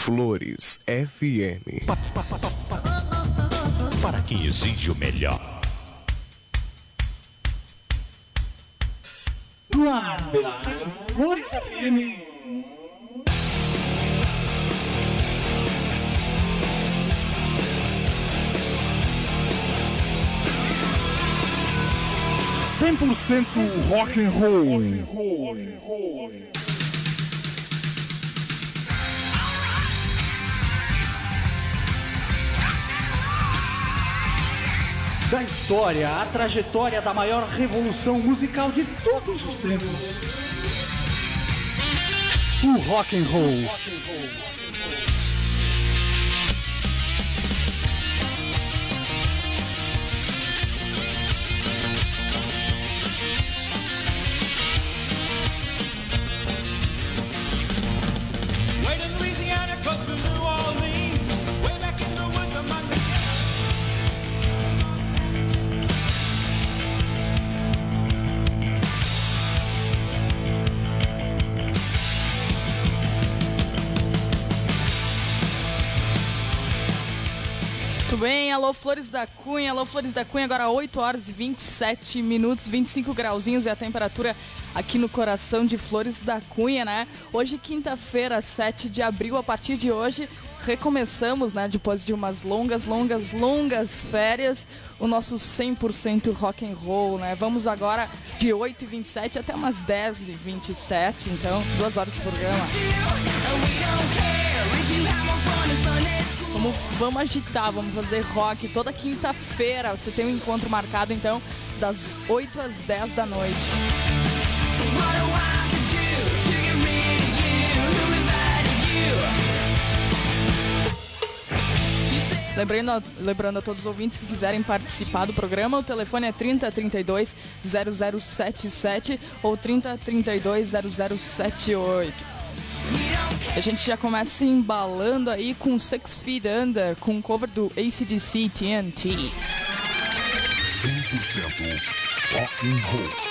Flores FM. Para quem exige o melhor. Flores FM. Rock and roll. Da história, a trajetória da maior revolução musical de todos os tempos. O rock and roll. Muito bem, alô Flores da Cunha, agora 8 horas e 27 minutos, 25 grauzinhos é a temperatura aqui no coração de Flores da Cunha, né? Hoje, quinta-feira, 7 de abril, a partir de hoje, recomeçamos, né, depois de umas longas férias, o nosso 100% rock and roll, né? Vamos agora de 8h27 até umas 10h27, então 2 horas de programa. Vamos agitar, vamos fazer rock toda quinta-feira. Você tem um encontro marcado, então, das 8 às 10 da noite. Lembrando a todos os ouvintes que quiserem participar do programa, o telefone é 3032 0077 ou 3032 0078. A gente já começa embalando aí com 6 Feet Under, com o cover do AC/DC TNT. 100% rock and roll.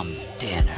mom's dinner.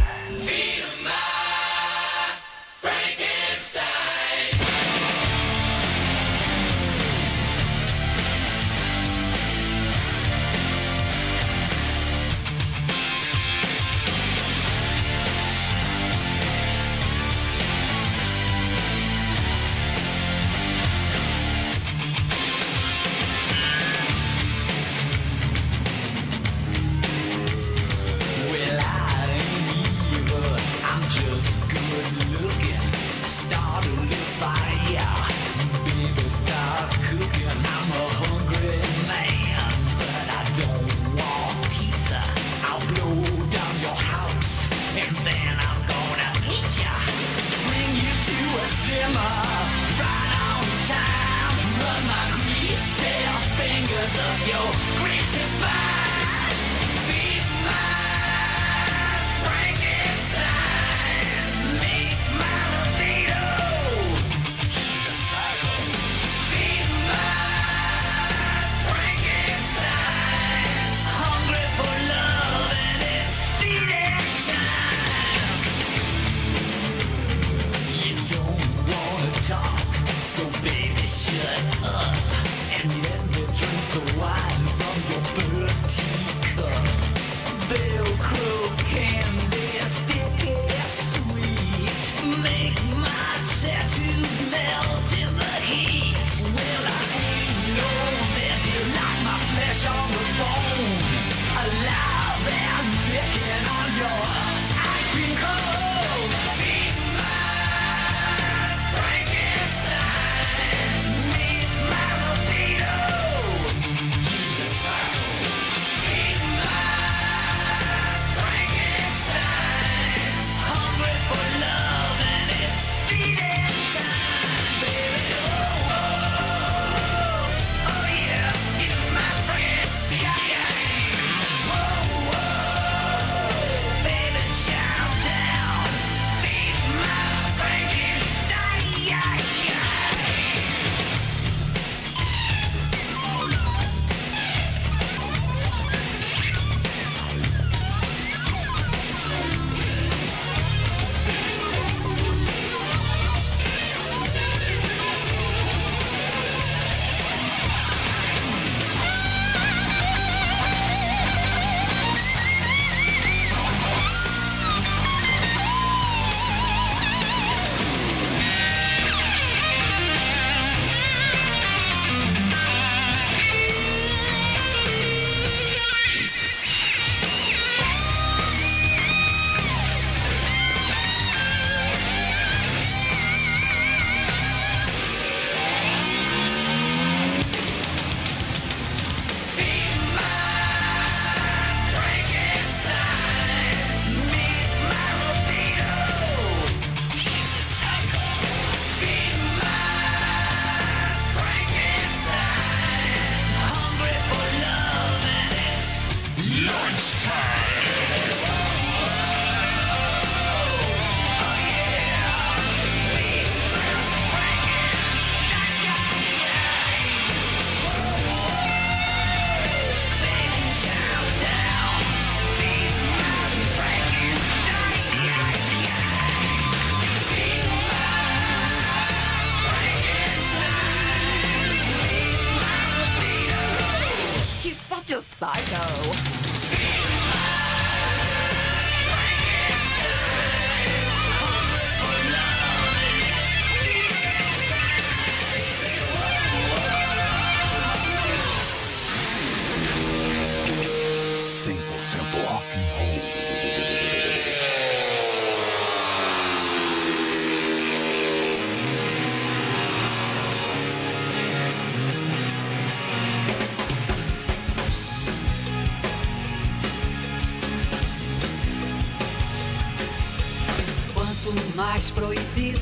Mais proibido,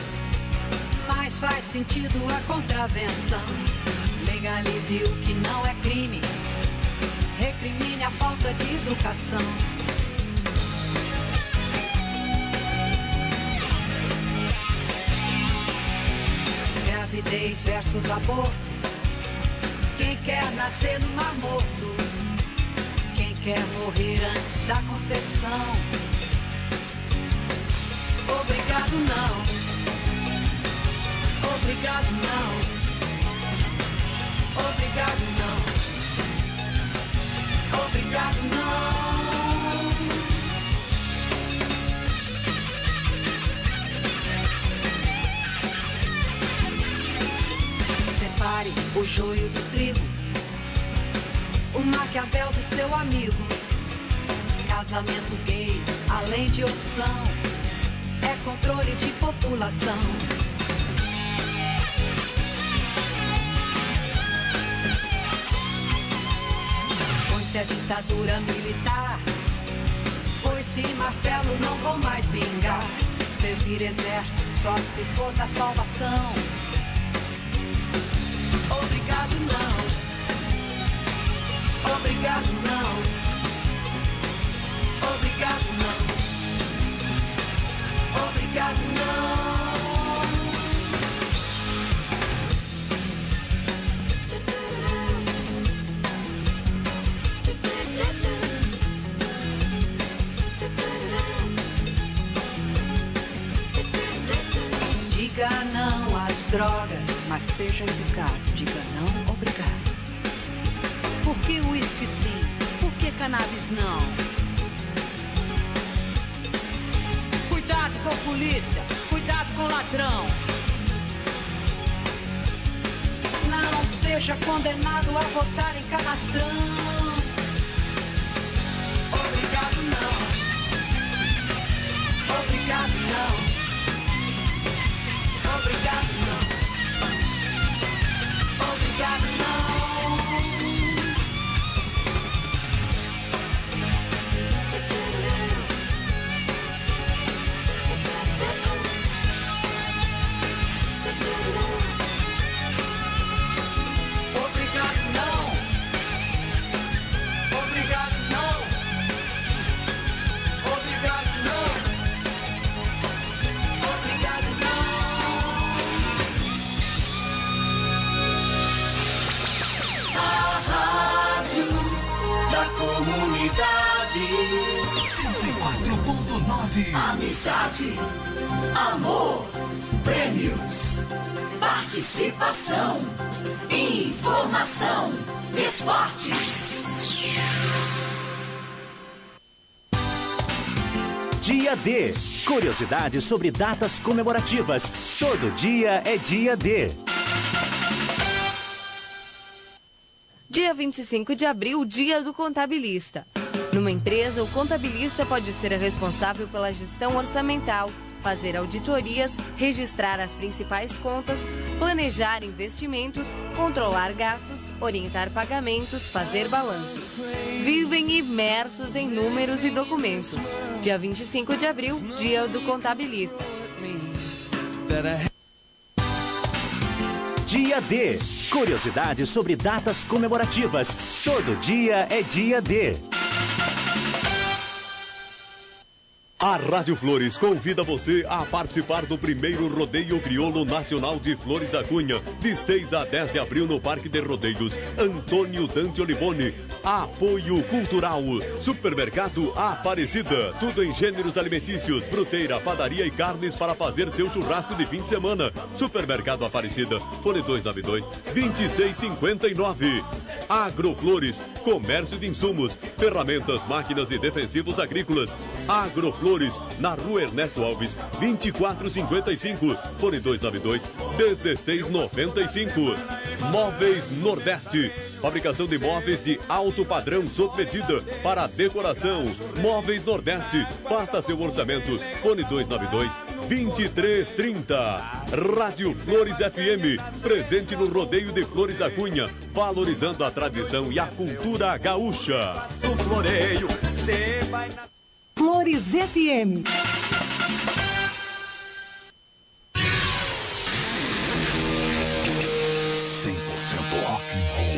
mais faz sentido a contravenção. Legalize o que não é crime, recrimine a falta de educação. Gravidez versus aborto. Quem quer nascer no Mar Morto? Quem quer morrer antes da concepção. Obrigado não, obrigado não, obrigado não, obrigado não. Separe o joio do trigo, o Maquiavel do seu amigo. Casamento gay, além de opção, é controle de população. Foi-se a ditadura militar, foi-se martelo, não vou mais vingar. Servir exército só se for da salvação. Obrigado não, obrigado não, obrigado não, obrigado não. Diga não às drogas, mas seja educado. Diga não, obrigado. Por que uísque sim? Por que cannabis não? Cuidado com a polícia, cuidado com o ladrão. Não seja condenado a votar em canastrão. Obrigado não, obrigado não, obrigado não, obrigado não. Comunidade 104.9. Amizade, amor, prêmios, participação, informação, esporte. Dia D. Curiosidades sobre datas comemorativas. Todo dia é dia D. Dia 25 de abril, dia do contabilista. Numa empresa, o contabilista pode ser responsável pela gestão orçamental, fazer auditorias, registrar as principais contas, planejar investimentos, controlar gastos, orientar pagamentos, fazer balanços. Vivem imersos em números e documentos. Dia 25 de abril, dia do contabilista. Dia D. Curiosidades sobre datas comemorativas. Todo dia é dia D. A Rádio Flores convida você a participar do primeiro Rodeio Crioulo Nacional de Flores da Cunha, de 6 a 10 de abril no Parque de Rodeios Antônio Dante Olivone. Apoio Cultural, Supermercado Aparecida, tudo em gêneros alimentícios, fruteira, padaria e carnes para fazer seu churrasco de fim de semana. Supermercado Aparecida, fone 292-2659. Agroflores, comércio de insumos, ferramentas, máquinas e defensivos agrícolas. Agroflores, na Rua Ernesto Alves, 2455, fone 292-1695. Móveis Nordeste, fabricação de móveis de alto padrão sob medida para decoração. Móveis Nordeste, faça seu orçamento, fone 292-2330. Rádio Flores FM, presente no Rodeio de Flores da Cunha, valorizando a tradição e a cultura gaúcha. O floreio, cê vai na... Flores FM. Rock and roll.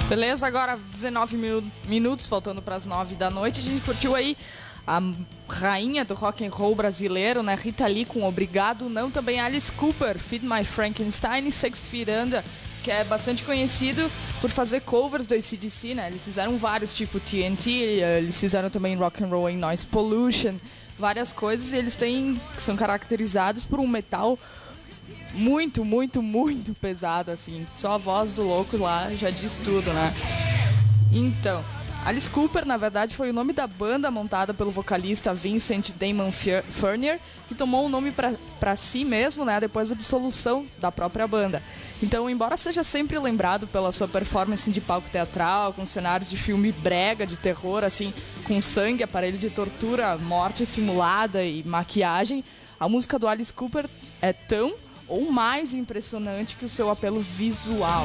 Beleza, agora 19 minutos, faltando para as 9 da noite. A gente curtiu aí a rainha do rock and roll brasileiro, né? Rita Lee com Obrigado. Não, também Alice Cooper, Feed My Frankenstein e 6 Feet Under, que é bastante conhecido por fazer covers do AC/DC, né? Eles fizeram vários, tipo TNT, eles fizeram também Rock and Roll and Noise Pollution, várias coisas, e eles são caracterizados por um metal muito, muito, muito pesado, assim. Só a voz do louco lá já diz tudo, né? Então, Alice Cooper, na verdade, foi o nome da banda montada pelo vocalista Vincent Damon Furnier, que tomou o nome para si mesmo, né, depois da dissolução da própria banda. Então, embora seja sempre lembrado pela sua performance de palco teatral, com cenários de filme brega, de terror, assim, com sangue, aparelho de tortura, morte simulada e maquiagem, a música do Alice Cooper é tão ou mais impressionante que o seu apelo visual.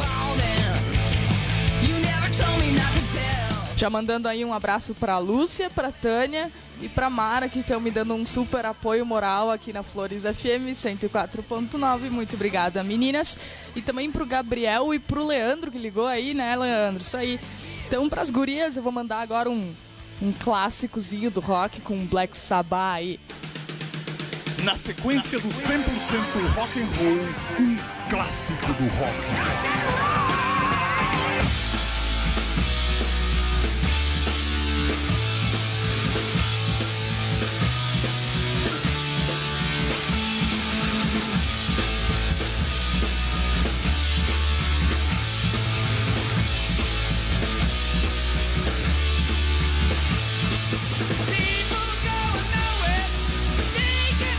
Já mandando aí um abraço pra Lúcia, pra Tânia e pra Mara, que estão me dando um super apoio moral aqui na Flores FM 104.9. Muito obrigada, meninas. E também pro Gabriel e pro Leandro, que ligou aí, né, Leandro? Isso aí. Então, pras gurias, eu vou mandar agora um clássicozinho do rock com Black Sabbath aí. Na sequência do 100% rock and roll, um clássico do rock.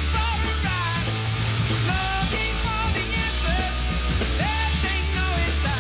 Looking for the answers that they know inside.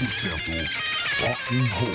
rock and roll.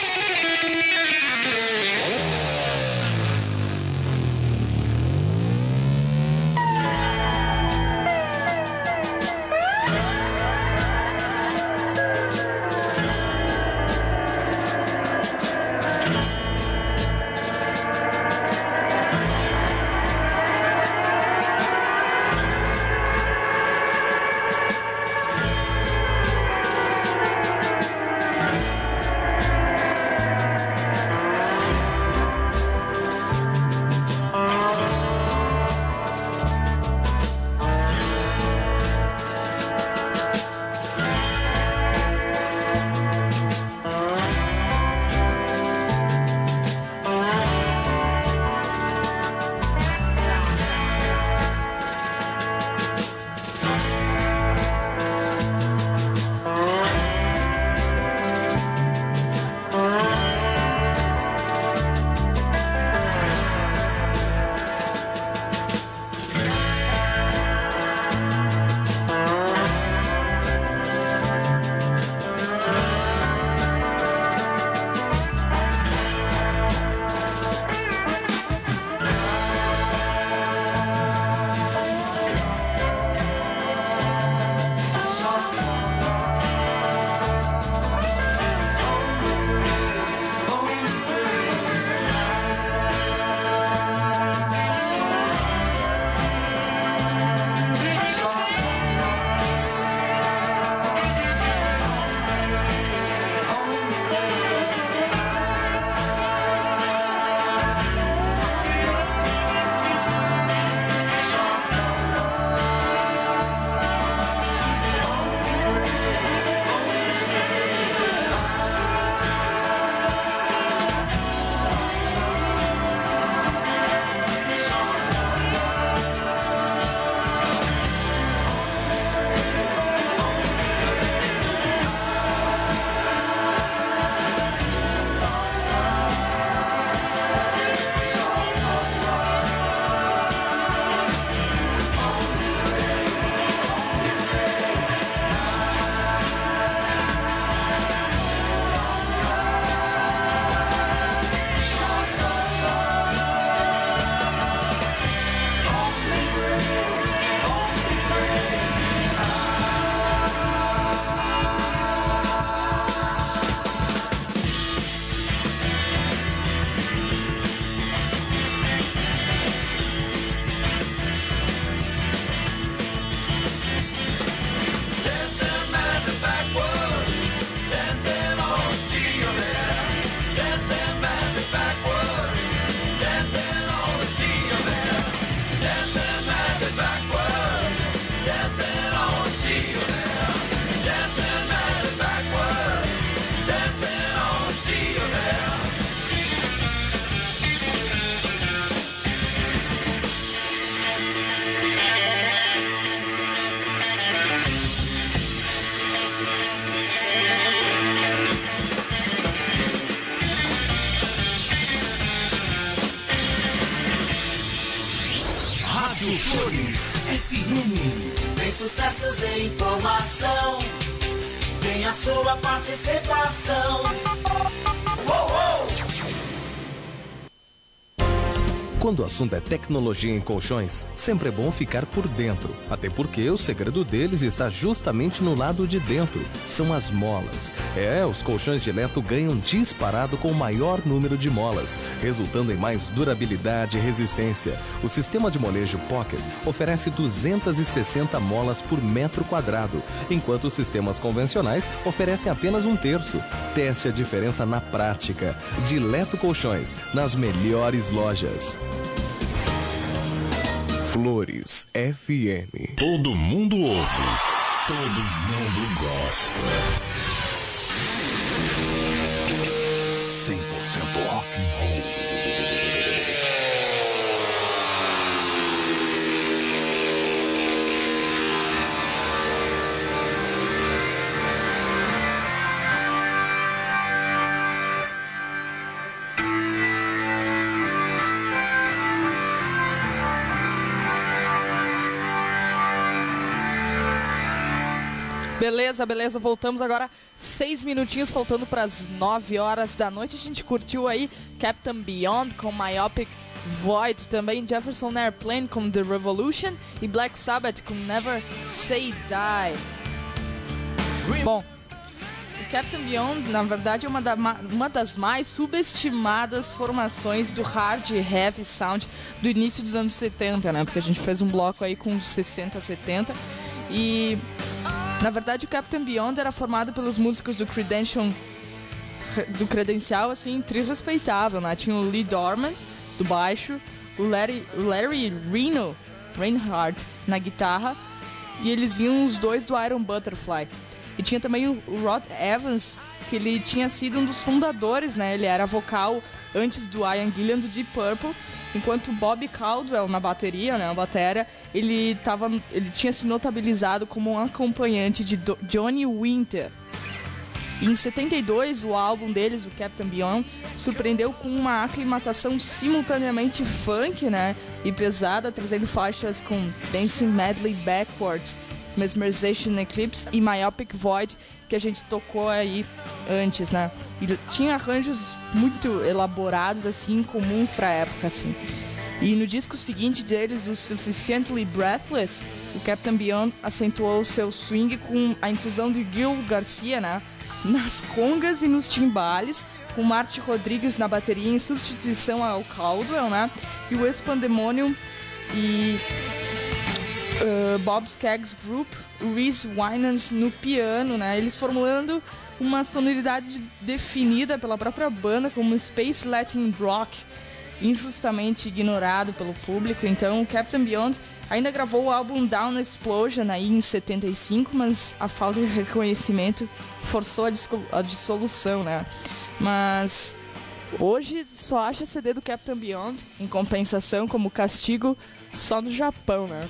Flores FM. Tem sucessos e informação. Tem a sua participação. Quando o assunto é tecnologia em colchões, sempre é bom ficar por dentro. Até porque o segredo deles está justamente no lado de dentro. São as molas. Os colchões Dileto ganham disparado com o maior número de molas, resultando em mais durabilidade e resistência. O sistema de molejo Pocket oferece 260 molas por metro quadrado, enquanto os sistemas convencionais oferecem apenas 1/3. Teste a diferença na prática. Dileto Colchões, nas melhores lojas. Flores FM. Todo mundo ouve. Todo mundo gosta. 100% rock and roll. Beleza, voltamos agora 6 minutinhos, faltando para as 9 horas da noite. A gente curtiu aí Captain Beyond com Myopic Void, também Jefferson Airplane com The Revolution e Black Sabbath com Never Say Die. Bom, o Captain Beyond, na verdade, é uma das mais subestimadas formações do hard heavy sound do início dos anos 70, né? Porque a gente fez um bloco aí com 60, 70 e... Na verdade, o Captain Beyond era formado pelos músicos do Credencial, assim, trio respeitável, né? Tinha o Lee Dorman, do baixo, o Larry Reinhardt na guitarra, e eles vinham os dois do Iron Butterfly. E tinha também o Rod Evans, que ele tinha sido um dos fundadores, né? Ele era vocal antes do Ian Gillan do Deep Purple, enquanto o Bob Caldwell na bateria, né, a bateria, ele tinha se notabilizado como um acompanhante de Johnny Winter. E em 72, o álbum deles, o Captain Beyond, surpreendeu com uma aclimatação simultaneamente funk, né, e pesada, trazendo faixas com Dancing Madly Backwards, Mesmerization Eclipse e Myopic Void, que a gente tocou aí antes, né? E tinha arranjos muito elaborados, assim, comuns pra época, assim. E no disco seguinte deles, o Sufficiently Breathless, o Captain Beyond acentuou seu swing com a inclusão de Gil Garcia, né? Nas congas e nos timbales, com Marty Rodrigues na bateria em substituição ao Caldwell, né? E o Ex-Pandemonium e... Bob Skaggs Group, Reese Winans no piano, né? Eles formulando uma sonoridade definida pela própria banda como Space Latin Rock, injustamente ignorado pelo público. Então, o Captain Beyond ainda gravou o álbum Down Explosion aí em 75, mas a falta de reconhecimento forçou a dissolução, né? Mas hoje só acha CD do Captain Beyond, em compensação, como castigo, só no Japão, né?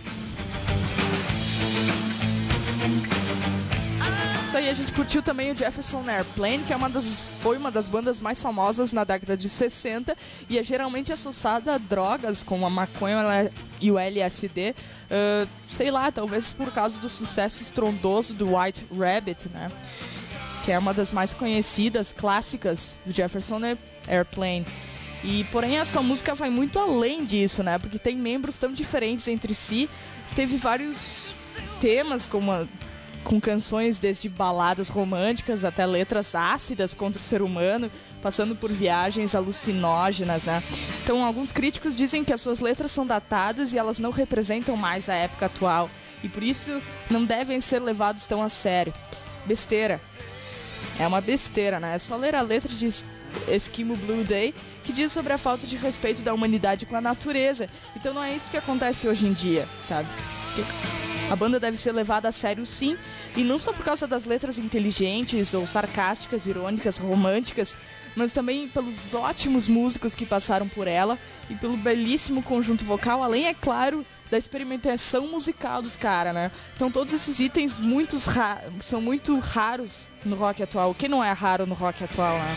Isso aí, a gente curtiu também o Jefferson Airplane, que foi uma das bandas mais famosas na década de 60 e é geralmente associada a drogas como a maconha e o LSD, sei lá, talvez por causa do sucesso estrondoso do White Rabbit, né? Que é uma das mais conhecidas, clássicas do Jefferson Airplane. E, porém, a sua música vai muito além disso, né? Porque tem membros tão diferentes entre si. Teve vários temas, com canções desde baladas românticas até letras ácidas contra o ser humano, passando por viagens alucinógenas, né? Então, alguns críticos dizem que as suas letras são datadas e elas não representam mais a época atual. E por isso não devem ser levados tão a sério. Besteira. É uma besteira, né? É só ler a letra de Eskimo Blue Day, que diz sobre a falta de respeito da humanidade com a natureza. Então não é isso que acontece hoje em dia, sabe? A banda deve ser levada a sério, sim, e não só por causa das letras inteligentes ou sarcásticas, irônicas, românticas, mas também pelos ótimos músicos que passaram por ela e pelo belíssimo conjunto vocal, além, é claro, da experimentação musical dos caras, né? Então todos esses itens são muito raros no rock atual. O que não é raro no rock atual, né?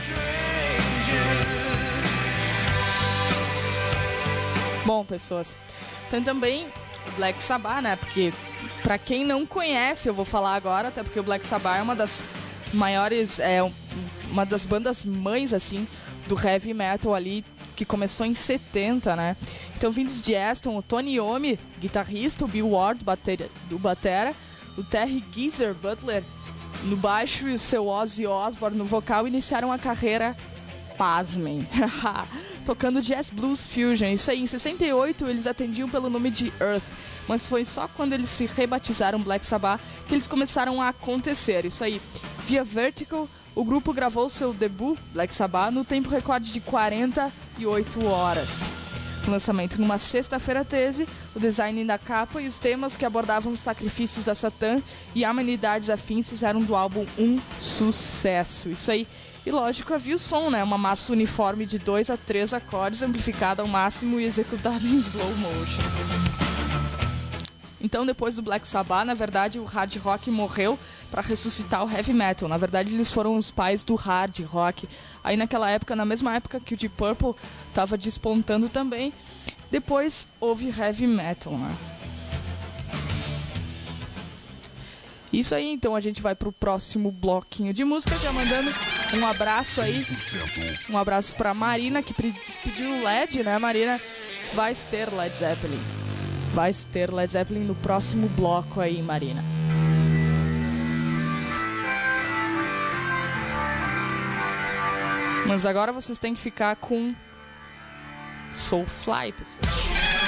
Bom, pessoas, tem também o Black Sabbath, né? Porque, pra quem não conhece, eu vou falar agora, até porque o Black Sabbath é uma das maiores, uma das bandas mães, assim, do heavy metal ali, que começou em 70, né? Então, vindos de Aston, o Tony Iommi, guitarrista, o Bill Ward, do batera, o Terry Geezer Butler no baixo e o seu Ozzy Osbourne no vocal, iniciaram a carreira, pasmem, tocando jazz blues fusion. Isso aí, em 68 eles atendiam pelo nome de Earth, mas foi só quando eles se rebatizaram Black Sabbath que eles começaram a acontecer. Isso aí, via Vertical, o grupo gravou seu debut, Black Sabbath, no tempo recorde de 48 horas. O lançamento numa sexta-feira 13, o design da capa e os temas que abordavam os sacrifícios a Satã e amenidades afins fizeram do álbum um sucesso. Isso aí. E lógico, havia o som, né? Uma massa uniforme de 2 a 3 acordes, amplificada ao máximo e executada em slow motion. Então, depois do Black Sabbath, na verdade, o hard rock morreu para ressuscitar o heavy metal. Na verdade, eles foram os pais do hard rock. Aí, naquela época, na mesma época que o Deep Purple estava despontando também, depois houve heavy metal, né? Isso aí, então a gente vai pro próximo bloquinho de música, já mandando um abraço aí. 100%. Um abraço pra Marina, que pediu LED, né, Marina? Vai ter Led Zeppelin. Vai ter Led Zeppelin no próximo bloco aí, Marina. Mas agora vocês têm que ficar com Soulfly, pessoal.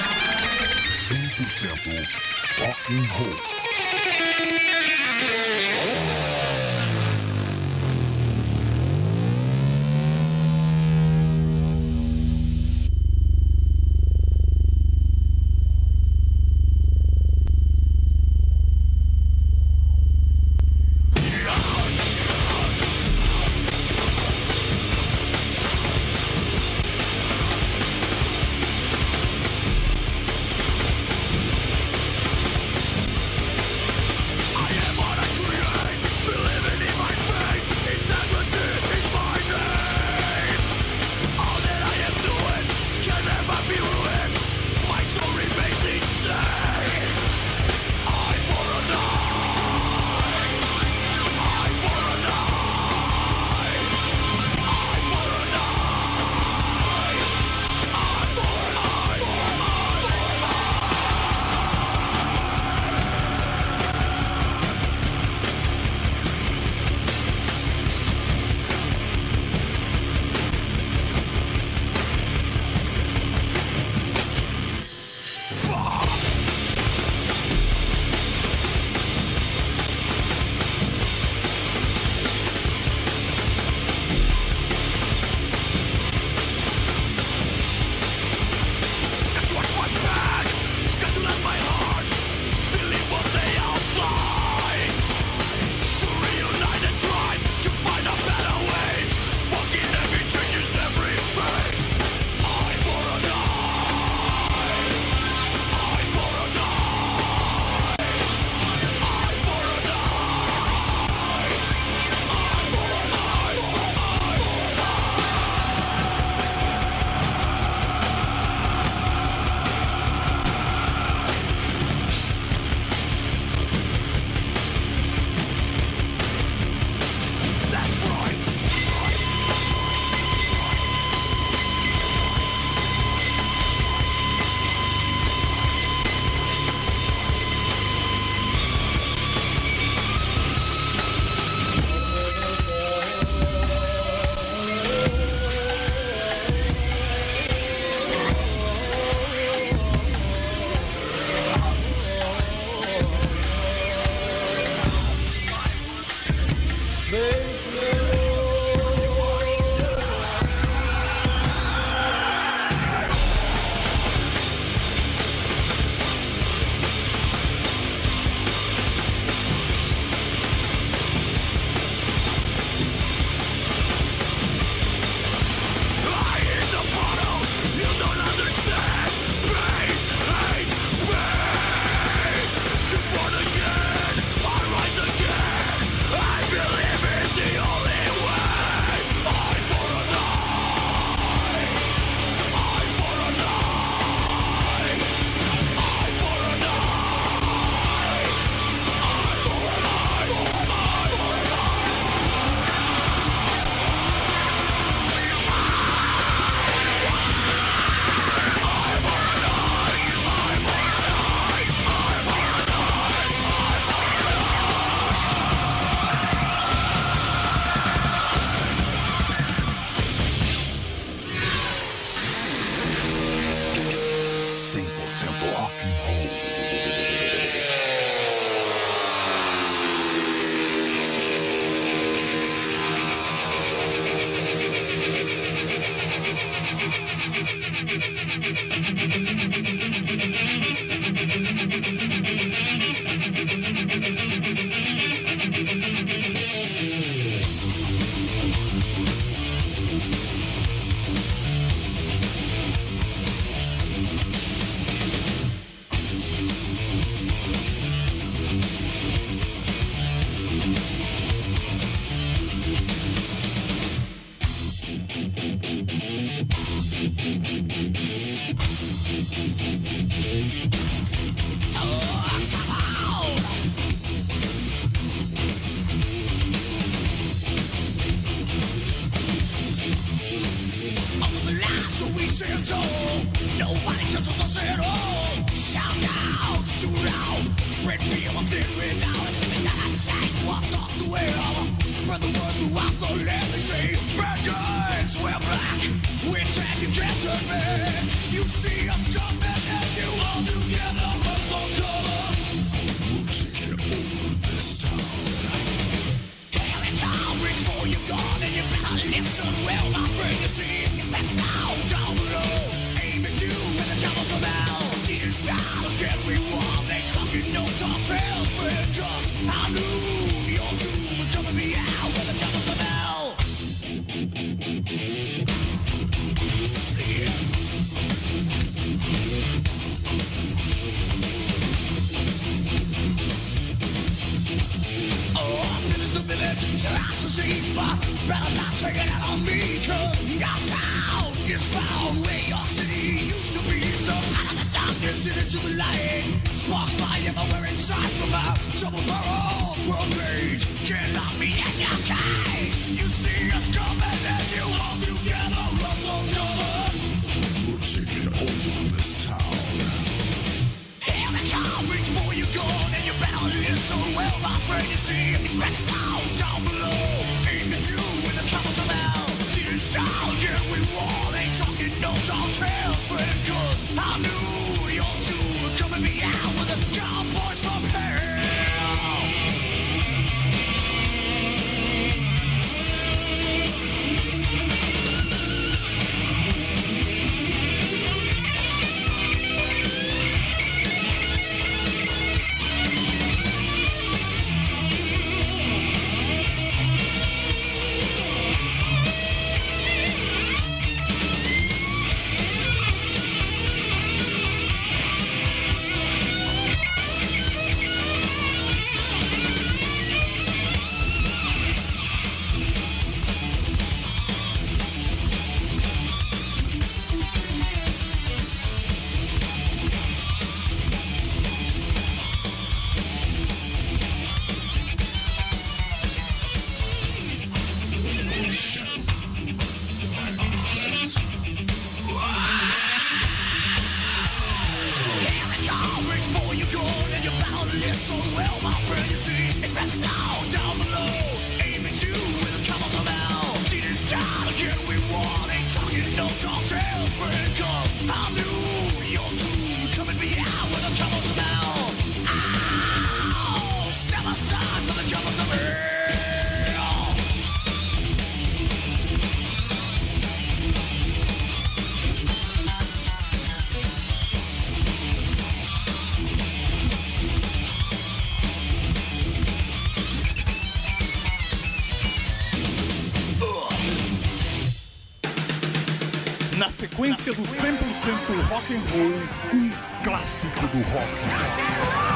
100% rock and roll. Born again, I believe it's the only way. Na sequência do 100% rock and roll, um clássico do rock.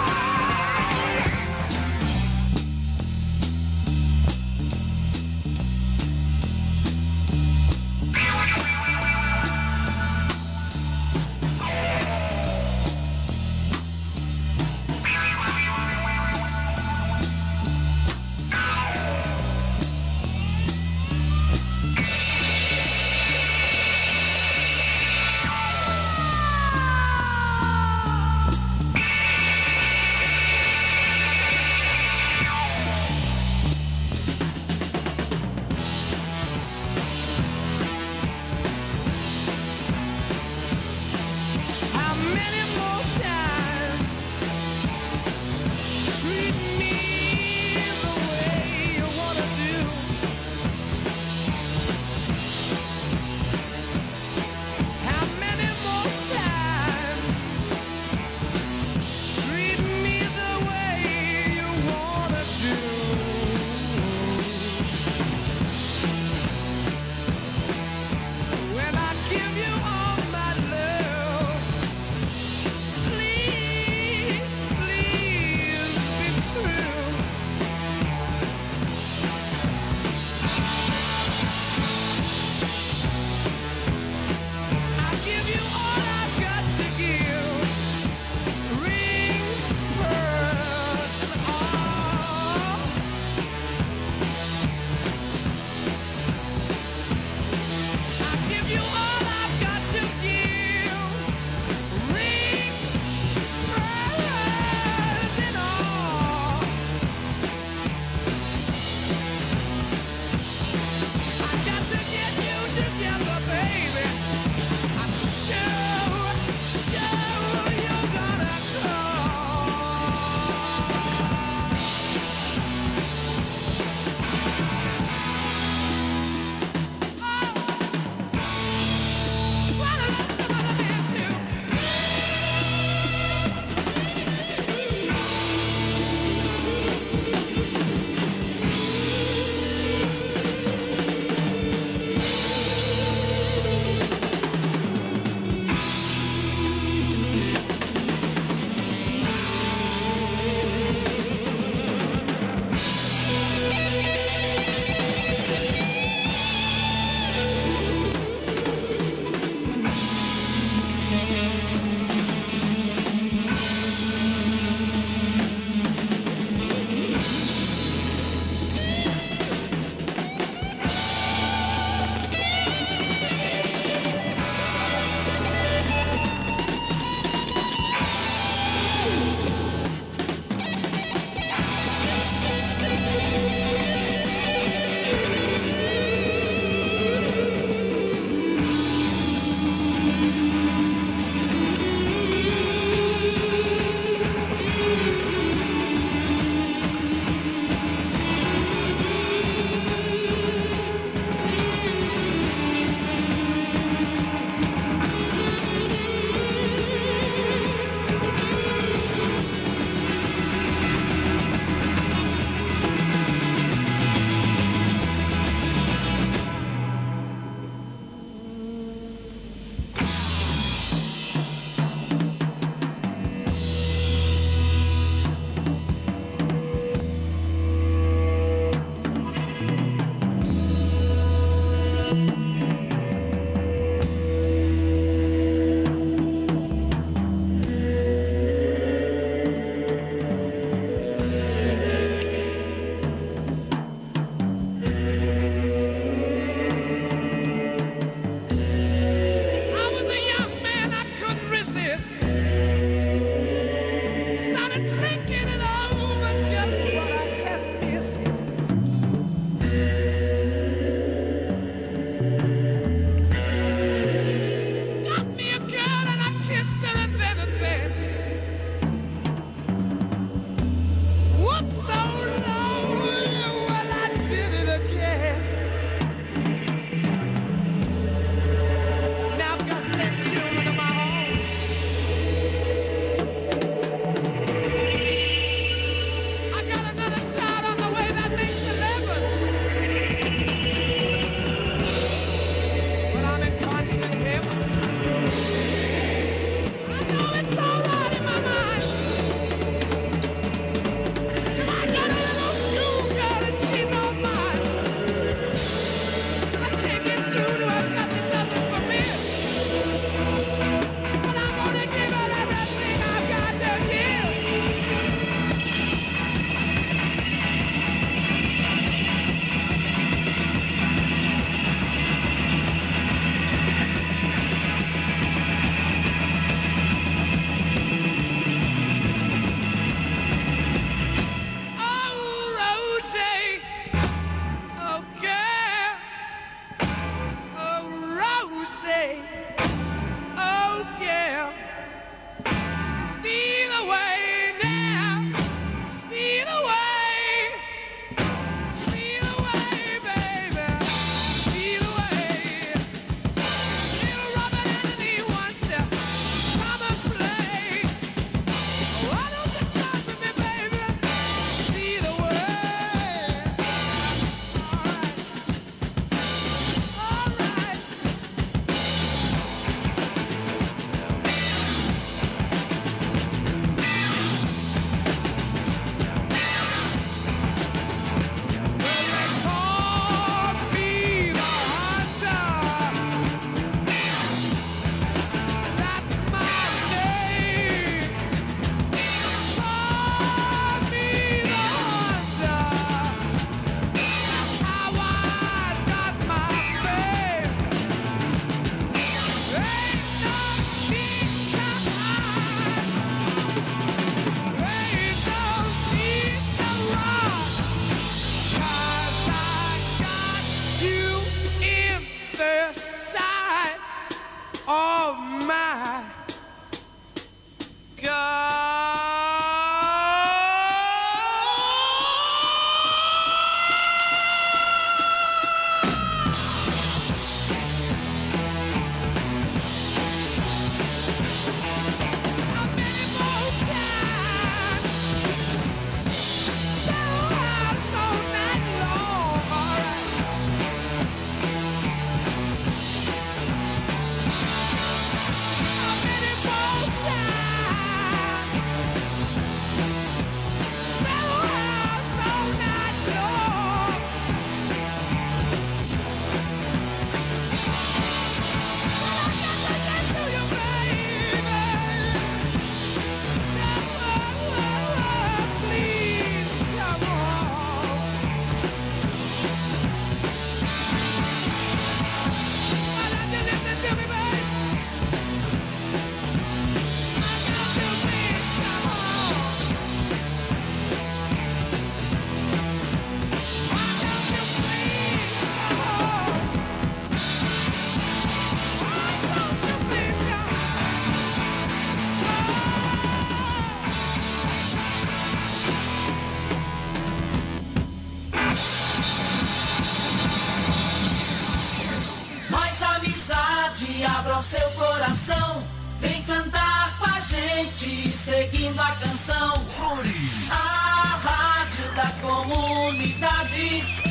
animação. Vem cantar com a gente, seguindo a canção. Flores. A rádio da comunidade.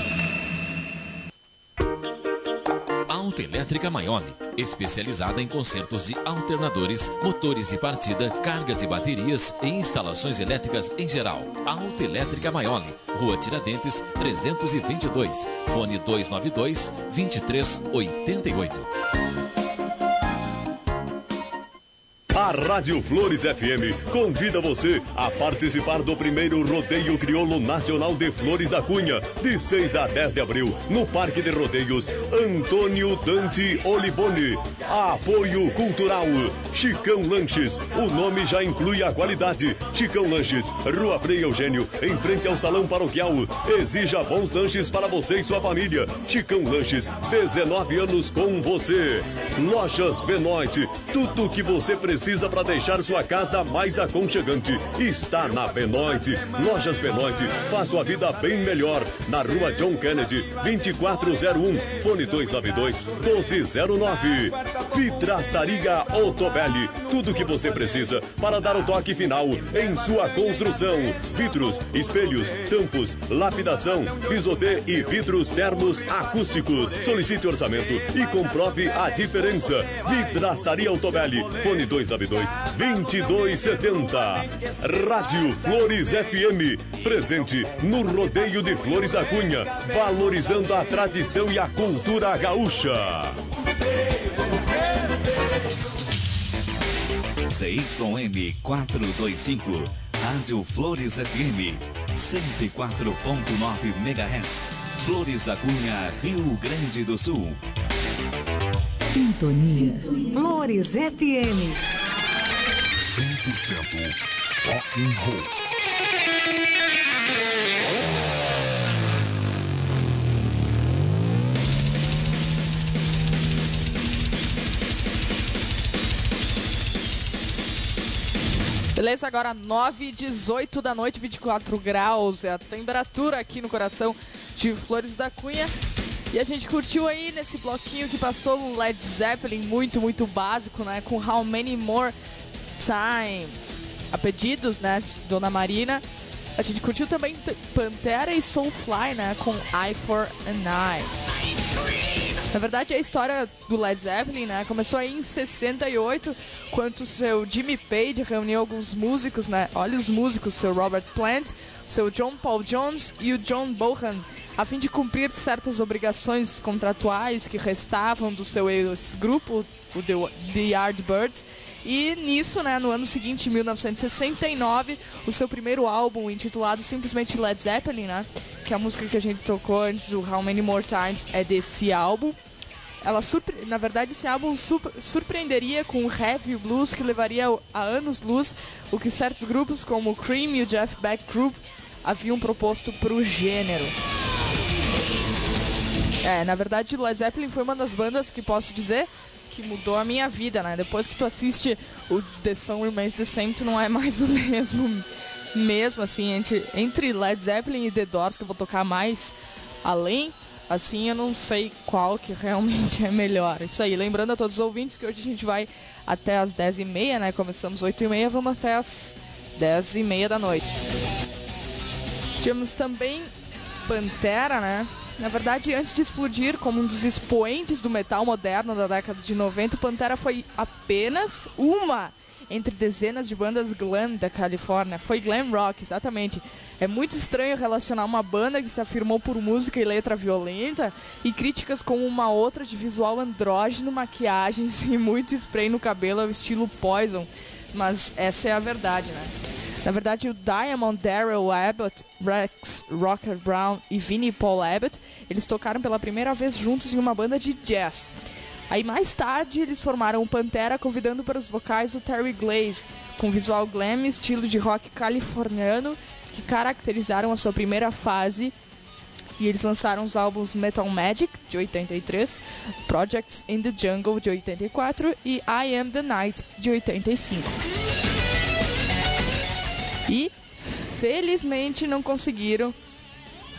Autoelétrica Maione, especializada em consertos de alternadores, motores de partida, carga de baterias e instalações elétricas em geral. Autoelétrica Maione, Rua Tiradentes, 322, fone 292-2388. A Rádio Flores FM convida você a participar do primeiro Rodeio Crioulo Nacional de Flores da Cunha, de 6 a 10 de abril, no Parque de Rodeios Antônio Dante Olibone. Apoio Cultural Chicão Lanches, o nome já inclui a qualidade. Chicão Lanches, Rua Frei Eugênio, em frente ao Salão Paroquial. Exija bons lanches para você e sua família. Chicão Lanches, 19 anos com você. Lojas Benoit, tudo que você precisa para deixar sua casa mais aconchegante está na Benoit. Lojas Benoit, faz sua vida bem melhor. Na Rua John Kennedy, 2401, fone 292-1209. Vidraçaria Otobelli, tudo que você precisa para dar o toque final em sua construção. Vidros, espelhos, tampos, lapidação, pisodê e vidros termos acústicos. Solicite orçamento e comprove a diferença. Vidraçaria Otobelli, fone 292-2270. Rádio Flores FM, presente no Rodeio de Flores da Cunha, valorizando a tradição e a cultura gaúcha. CYM 425, Rádio Flores FM, 104.9 MHz, Flores da Cunha, Rio Grande do Sul. Sintonia Flores FM. 100% rock and roll. Beleza, agora 9h18 da noite, 24 graus. É a temperatura aqui no coração de Flores da Cunha. E a gente curtiu aí nesse bloquinho que passou o Led Zeppelin, muito, muito básico, né? Com How Many More Times. A pedidos, né, Dona Marina. A gente curtiu também Pantera e Soulfly, né? Com Eye for an Eye. Na verdade, a história do Led Zeppelin, né, começou aí em 68, quando o seu Jimmy Page reuniu alguns músicos, né? Olha os músicos, seu Robert Plant, seu John Paul Jones e o John Bonham, a fim de cumprir certas obrigações contratuais que restavam do seu ex-grupo, o The Yardbirds. E nisso, né, no ano seguinte, em 1969, o seu primeiro álbum, intitulado simplesmente Led Zeppelin, né, que é a música que a gente tocou antes, o How Many More Times, é desse álbum. Na verdade, esse álbum surpreenderia com o heavy blues que levaria a anos-luz o que certos grupos como o Cream e o Jeff Beck Group haviam proposto para o gênero. Na verdade, o Led Zeppelin foi uma das bandas que posso dizer que mudou a minha vida, né? Depois que tu assiste o The Song Remains the Same, tu não é mais o mesmo assim, entre Led Zeppelin e The Doors, que eu vou tocar mais além, assim, eu não sei qual que realmente é melhor. Isso aí, lembrando a todos os ouvintes que hoje a gente vai até as 10h30, né? Começamos 8h30, vamos até as 10h30 da noite. Tivemos também Pantera, né? Na verdade, antes de explodir como um dos expoentes do metal moderno da década de 90, Pantera foi apenas uma entre dezenas de bandas glam da Califórnia. Foi glam rock, exatamente. É muito estranho relacionar uma banda que se afirmou por música e letra violenta e críticas com uma outra de visual andrógeno, maquiagens e muito spray no cabelo ao estilo Poison. Mas essa é a verdade, né? Na verdade, o Diamond Darrell Abbott, Rex Rocker Brown e Vinnie Paul Abbott, eles tocaram pela primeira vez juntos em uma banda de jazz. Aí mais tarde eles formaram o Pantera, convidando para os vocais o Terry Glaze, com visual glam e estilo de rock californiano que caracterizaram a sua primeira fase. E eles lançaram os álbuns Metal Magic, de 83, Projects in the Jungle, de 84 e I Am the Night, de 85. E, felizmente, não conseguiram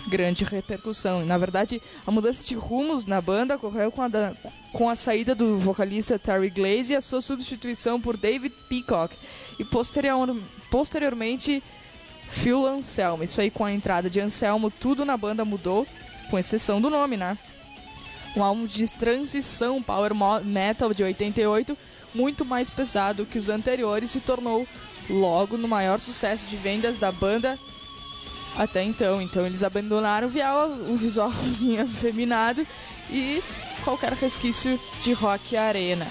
grande repercussão. E, na verdade, a mudança de rumos na banda ocorreu com a saída do vocalista Terry Glaze e a sua substituição por David Peacock. E posteriormente, Phil Anselmo. Isso aí, com a entrada de Anselmo, tudo na banda mudou, com exceção do nome, né? Um álbum de transição Power Metal de 88, muito mais pesado que os anteriores, se tornou logo no maior sucesso de vendas da banda até então. Então eles abandonaram o visualzinho afeminado e qualquer resquício de rock arena.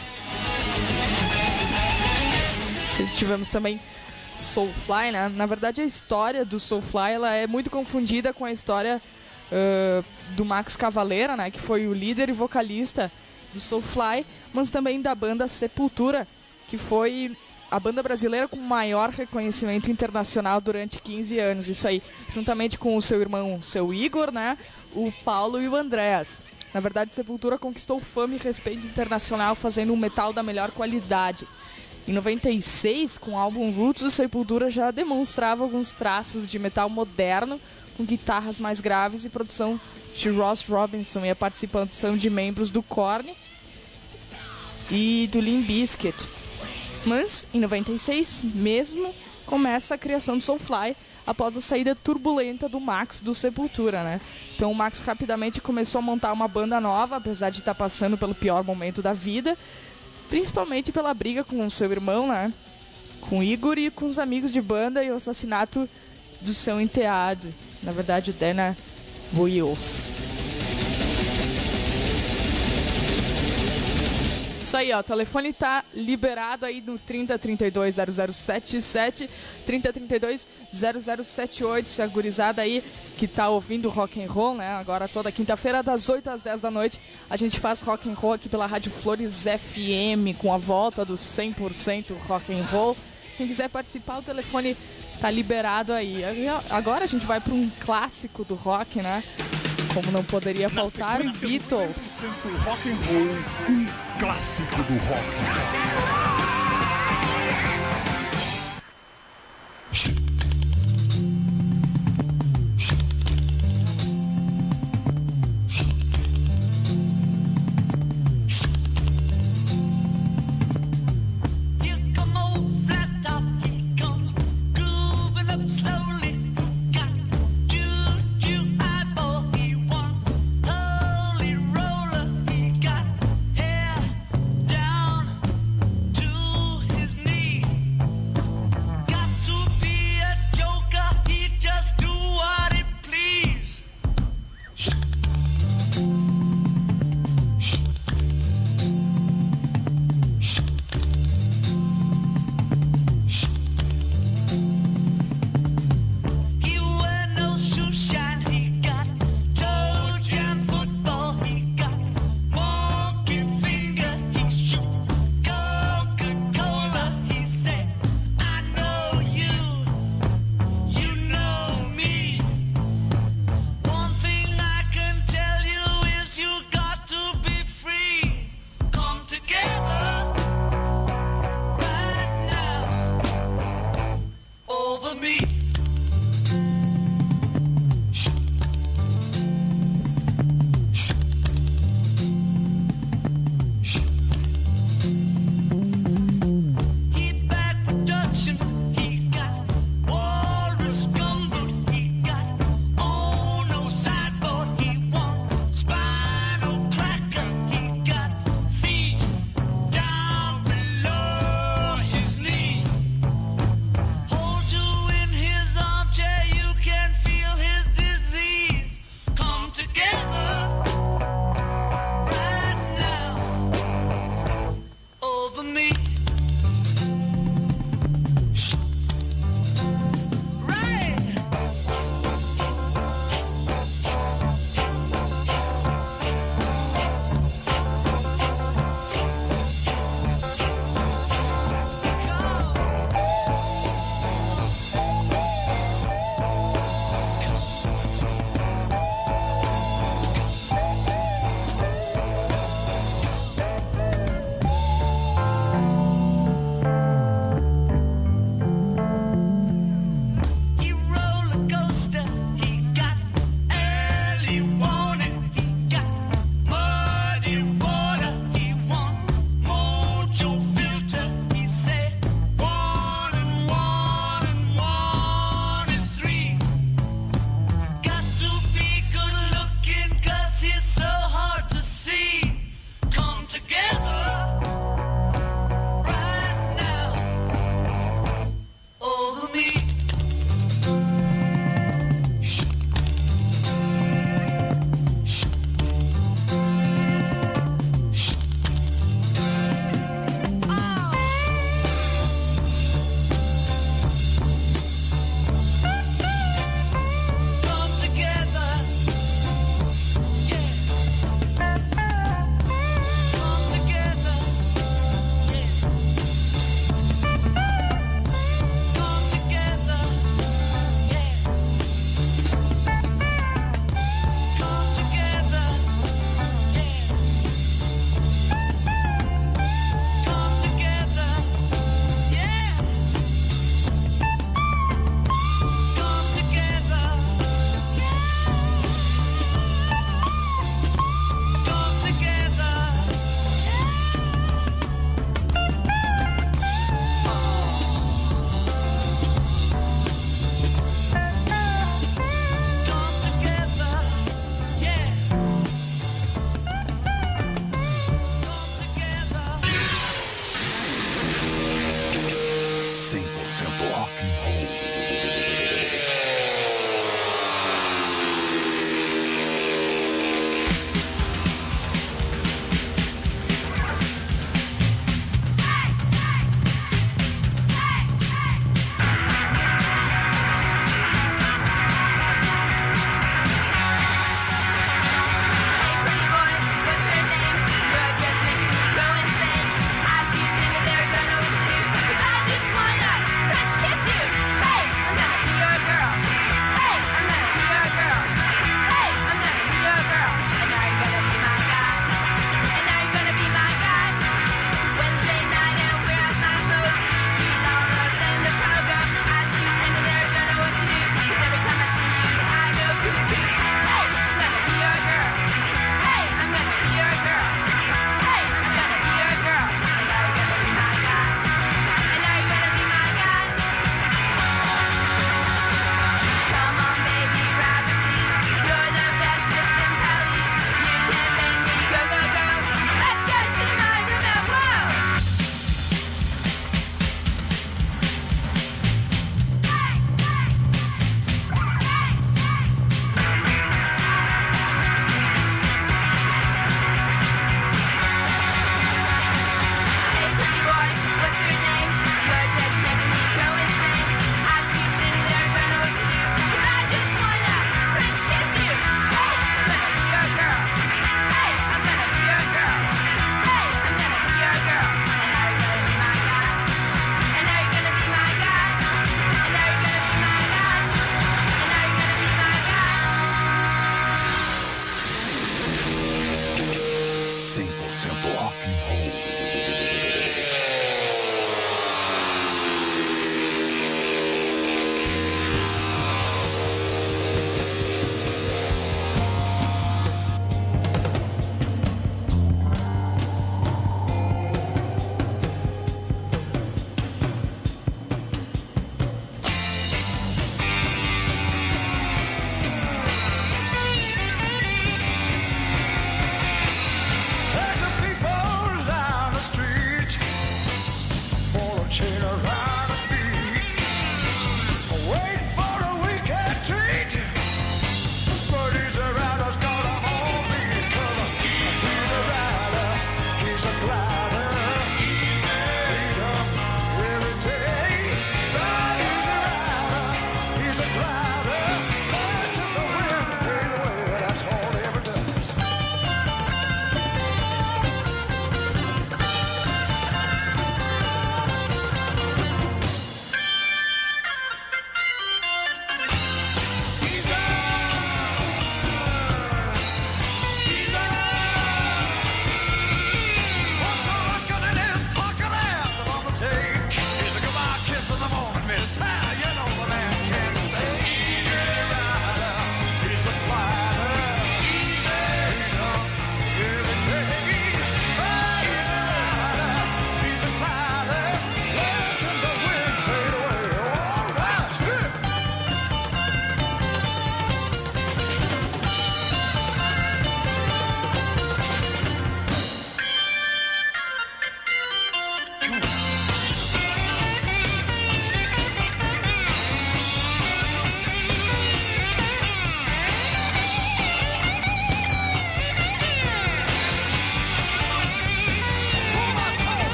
Tivemos também Soulfly, né? Na verdade, a história do Soulfly ela é muito confundida com a história do Max Cavalera, né? Que foi o líder e vocalista do Soulfly, mas também da banda Sepultura, que foi a banda brasileira com maior reconhecimento internacional durante 15 anos. Isso aí, juntamente com o seu irmão, seu Igor, né? O Paulo e o Andreas. Na verdade, Sepultura conquistou fama e respeito internacional fazendo um metal da melhor qualidade. Em 96, com o álbum Roots, o Sepultura já demonstrava alguns traços de metal moderno, com guitarras mais graves e produção de Ross Robinson e a participação de membros do Korn e do Limp Bizkit. Mas, em 96 mesmo, começa a criação do Soulfly após a saída turbulenta do Max do Sepultura, né? Então o Max rapidamente começou a montar uma banda nova, apesar de estar passando pelo pior momento da vida, principalmente pela briga com o seu irmão, né? Com o Igor e com os amigos de banda e o assassinato do seu enteado, na verdade o Dana Wills. Isso aí, ó, o telefone tá liberado aí no 3032-0077, 3032-0078, se a gurizada aí que tá ouvindo rock and roll, né, agora toda quinta-feira das 8 às 10 da noite, a gente faz rock and roll aqui pela Rádio Flores FM, com a volta do 100% rock and roll. Quem quiser participar, o telefone tá liberado aí. Agora a gente vai para um clássico do rock, né? Como não poderia faltar, Beatles. Rock and roll, um clássico do rock. Down to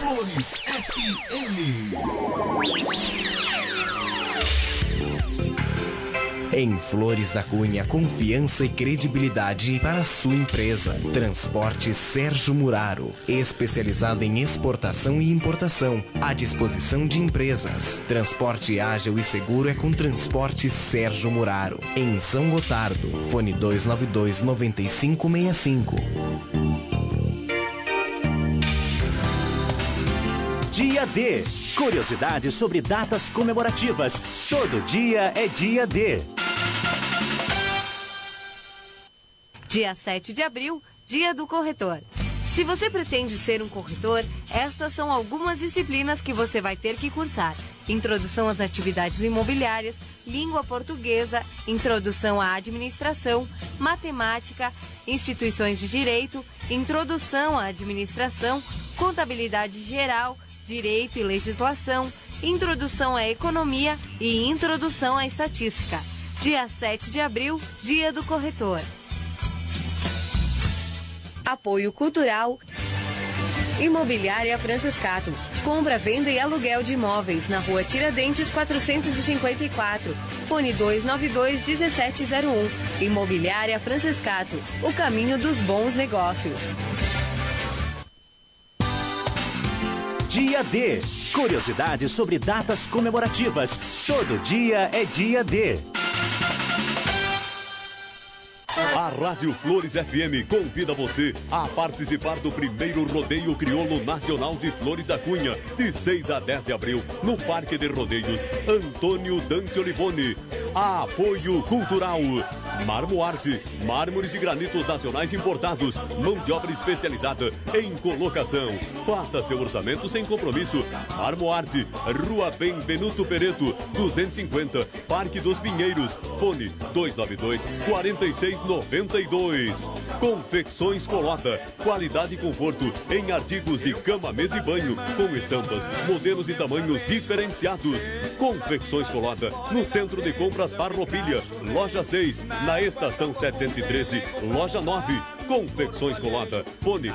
Flores FM. Em Flores da Cunha, confiança e credibilidade para a sua empresa. Transporte Sérgio Muraro, especializado em exportação e importação, à disposição de empresas. Transporte ágil e seguro é com Transporte Sérgio Muraro. Em São Gotardo, fone 292-9565. Dia D. Curiosidades sobre datas comemorativas. Todo dia é dia D. Dia 7 de abril, Dia do Corretor. Se você pretende ser um corretor, estas são algumas disciplinas que você vai ter que cursar. Introdução às atividades imobiliárias, língua portuguesa, introdução à administração, matemática, instituições de direito, introdução à administração, contabilidade geral, direito e legislação, introdução à economia e introdução à estatística. Dia 7 de abril, Dia do Corretor. Apoio Cultural. Imobiliária Franciscato. Compra, venda e aluguel de imóveis na Rua Tiradentes 454. Fone 292-1701. Imobiliária Franciscato. O caminho dos bons negócios. Dia D. Curiosidades sobre datas comemorativas. Todo dia é dia D. A Rádio Flores FM convida você a participar do primeiro Rodeio Crioulo Nacional de Flores da Cunha, de 6 a 10 de abril, no Parque de Rodeios Antônio Dante Olivone. Apoio Cultural. Marmoarte, mármores e granitos nacionais importados, mão de obra especializada em colocação. Faça seu orçamento sem compromisso. Marmoarte, Rua Benvenuto Pereto, 250, Parque dos Pinheiros. Fone 292-4692. Confecções Colota, qualidade e conforto em artigos de cama, mesa e banho, com estampas, modelos e tamanhos diferenciados. Confecções Colota, no Centro de Compras Farroupilha, Loja 6, na Estação 713, Loja 9. Confecções Colota, fone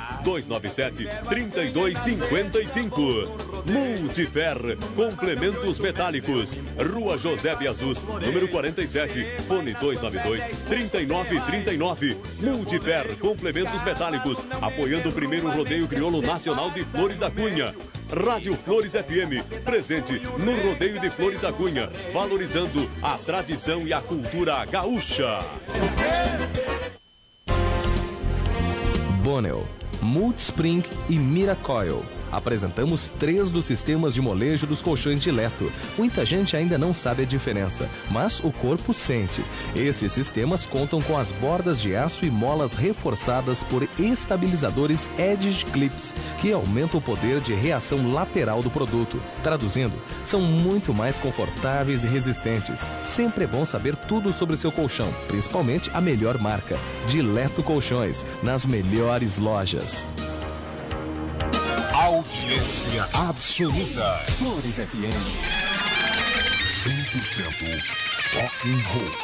297-3255. Multifer, complementos metálicos, Rua José Biazus, número 47, fone 292-3939. Multifer, complementos metálicos, apoiando o primeiro Rodeio Crioulo Nacional de Flores da Cunha. Rádio Flores FM, presente no Rodeio de Flores da Cunha, valorizando a tradição e a cultura gaúcha. Bonnell, Multispring e Miracoil. Apresentamos 3 dos sistemas de molejo dos colchões de Leto. Muita gente ainda não sabe a diferença, mas o corpo sente. Esses sistemas contam com as bordas de aço e molas reforçadas por estabilizadores Edge Clips, que aumentam o poder de reação lateral do produto. Traduzindo, são muito mais confortáveis e resistentes. Sempre é bom saber tudo sobre seu colchão, principalmente a melhor marca. Dileto Colchões, nas melhores lojas. Audiência absoluta. Flores FM. 100% rock and roll.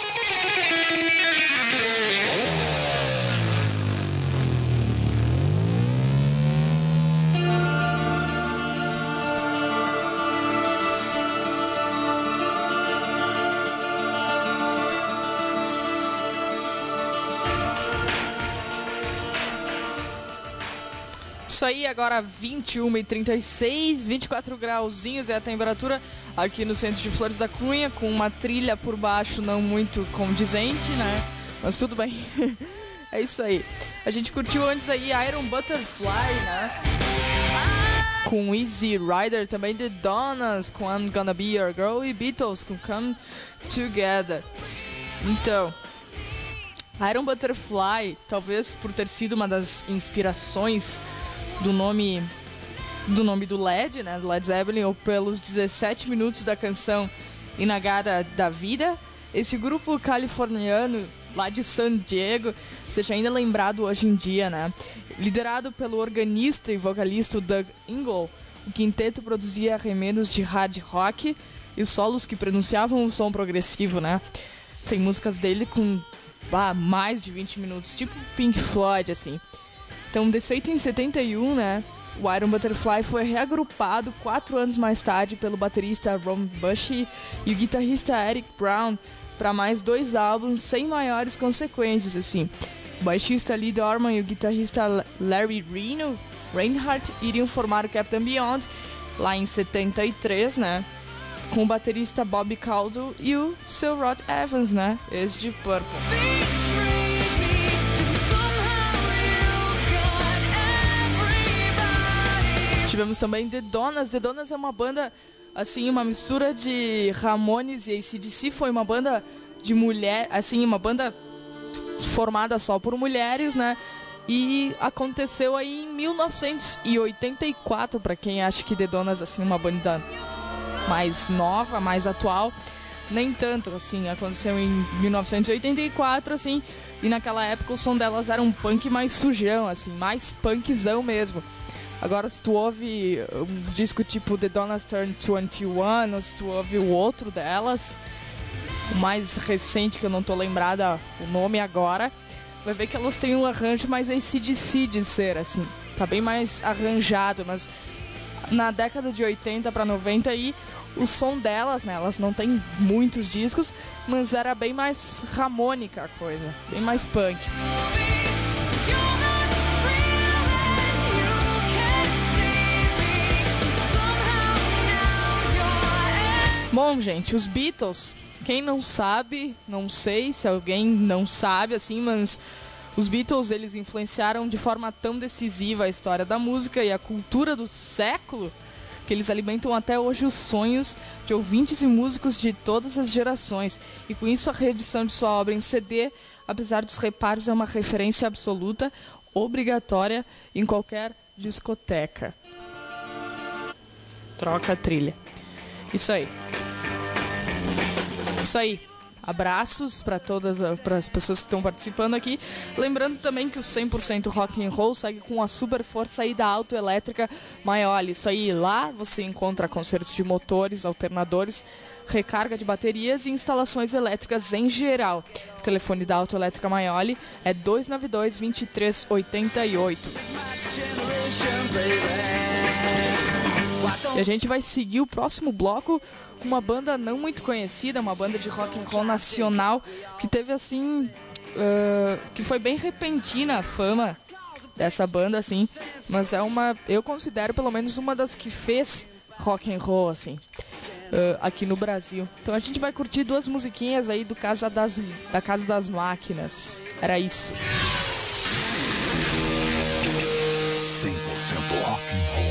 Isso aí, agora 21h36, 24 grauzinhos é a temperatura aqui no centro de Flores da Cunha, com uma trilha por baixo não muito condizente, né? Mas tudo bem. É isso aí. A gente curtiu antes aí Iron Butterfly, né? Com Easy Rider, também The Donnas com I'm Gonna Be Your Girl e Beatles com Come Together. Então, Iron Butterfly, talvez por ter sido uma das inspirações do nome do LED, né, do Led Zeppelin, ou pelos 17 minutos da canção Inagada da Vida, esse grupo californiano lá de San Diego seja ainda lembrado hoje em dia, né? Liderado pelo organista e vocalista Doug Ingle, o quinteto produzia arremedos de hard rock e solos que pronunciavam o som progressivo, né? Tem músicas dele com mais de 20 minutos, tipo Pink Floyd, assim. Então, desfeito em 71, né? o Iron Butterfly foi reagrupado 4 anos mais tarde pelo baterista Ron Bushy e o guitarrista Eric Brown para mais 2 álbuns sem maiores consequências, assim. O baixista Lee Dorman e o guitarrista Larry Reinhardt iriam formar o Captain Beyond lá em 73, né? Com o baterista Bobby Caldwell e o seu Rod Evans, né? Ex de Purple. Tivemos também The Donnas. The Donnas é uma banda, assim, uma mistura de Ramones e AC/DC. Foi uma banda de mulher, assim, uma banda formada só por mulheres, né? E aconteceu aí em 1984, para quem acha que The Donnas, assim, uma banda mais nova, mais atual. Nem tanto, assim, aconteceu em 1984, assim, e naquela época o som delas era um punk mais sujão, assim, mais punkzão mesmo. Agora, se tu ouve um disco tipo The Donnas Turn 21, ou se tu ouve o outro delas, o mais recente, que eu não tô lembrada o nome agora, vai ver que elas têm um arranjo mais AC/DC de ser, assim. Tá bem mais arranjado, mas na década de 80 para 90 aí, o som delas, né, elas não têm muitos discos, mas era bem mais ramônica a coisa, bem mais punk. Bom, gente, os Beatles, quem não sabe, não sei se alguém não sabe, assim, mas os Beatles, eles influenciaram de forma tão decisiva a história da música e a cultura do século, que eles alimentam até hoje os sonhos de ouvintes e músicos de todas as gerações. E com isso a reedição de sua obra em CD, apesar dos reparos, é uma referência absoluta, obrigatória em qualquer discoteca. Troca a trilha. Isso aí. Isso aí. Abraços para todas as pessoas que estão participando aqui. Lembrando também que o 100% Rock and Roll segue com a super força aí da Autoelétrica Maioli. Isso aí, lá você encontra consertos de motores, alternadores, recarga de baterias e instalações elétricas em geral. O telefone da Autoelétrica Maioli é 292-2388. E a gente vai seguir o próximo bloco com uma banda não muito conhecida, uma banda de rock and roll nacional que teve assim, que foi bem repentina a fama dessa banda, assim, mas é eu considero pelo menos uma das que fez rock and roll, assim, aqui no Brasil. Então a gente vai curtir 2 musiquinhas aí da Casa das Máquinas. Era isso. 100% rock and roll.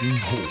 rock and roll.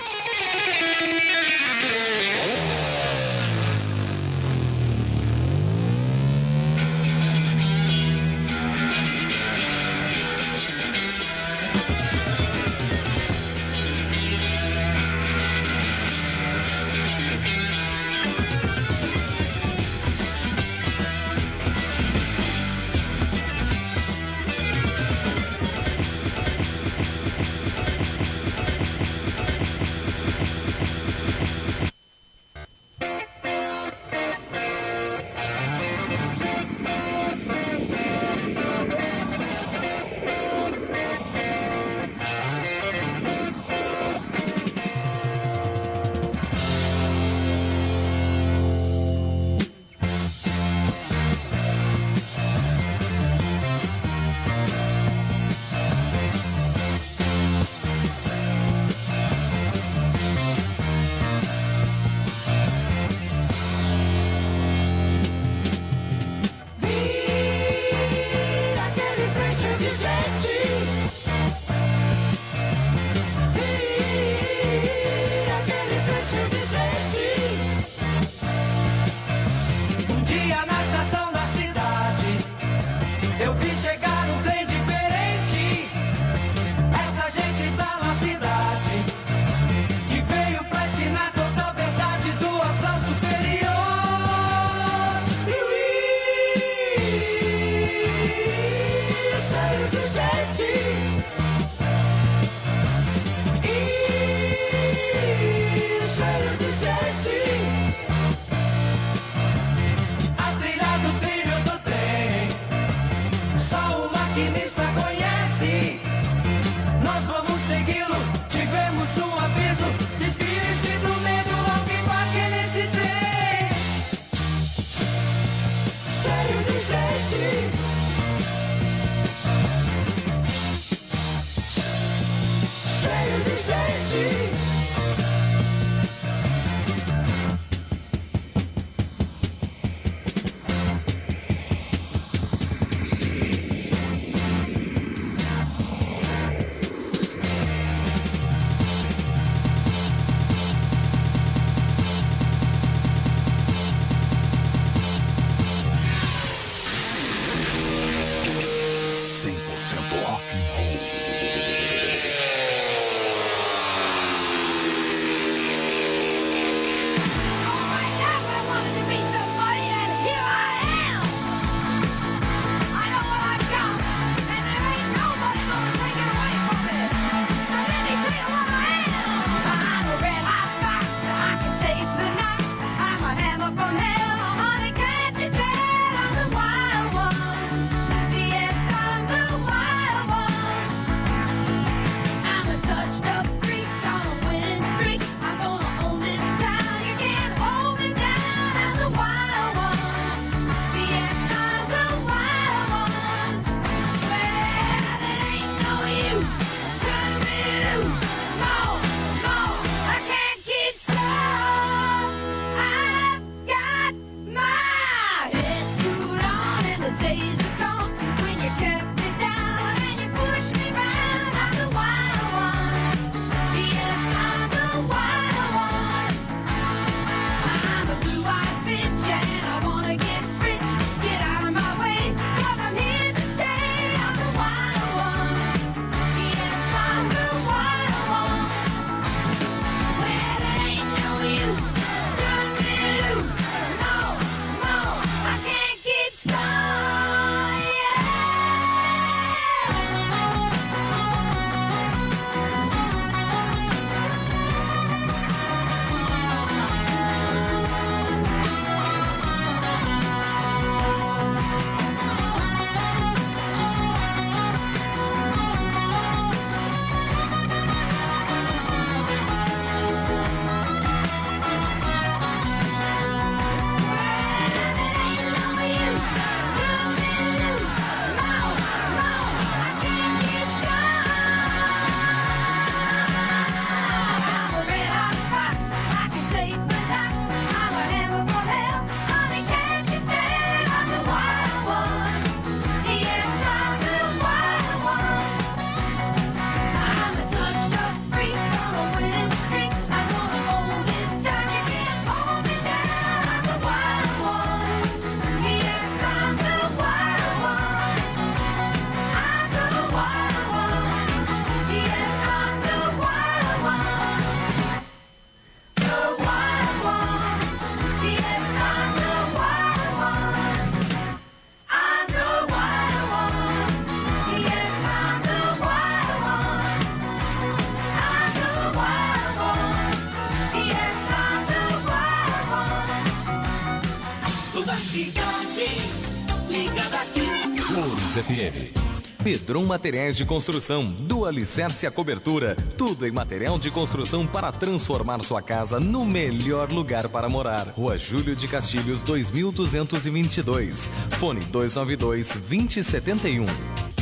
FM. Pedron Materiais de Construção, do alicerce à cobertura, tudo em material de construção para transformar sua casa no melhor lugar para morar. Rua Júlio de Castilhos, 2222. Fone 292-2071.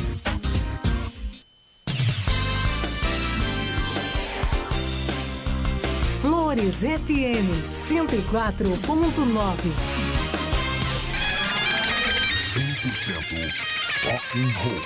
Flores FM 104.9. 100% rock and roll.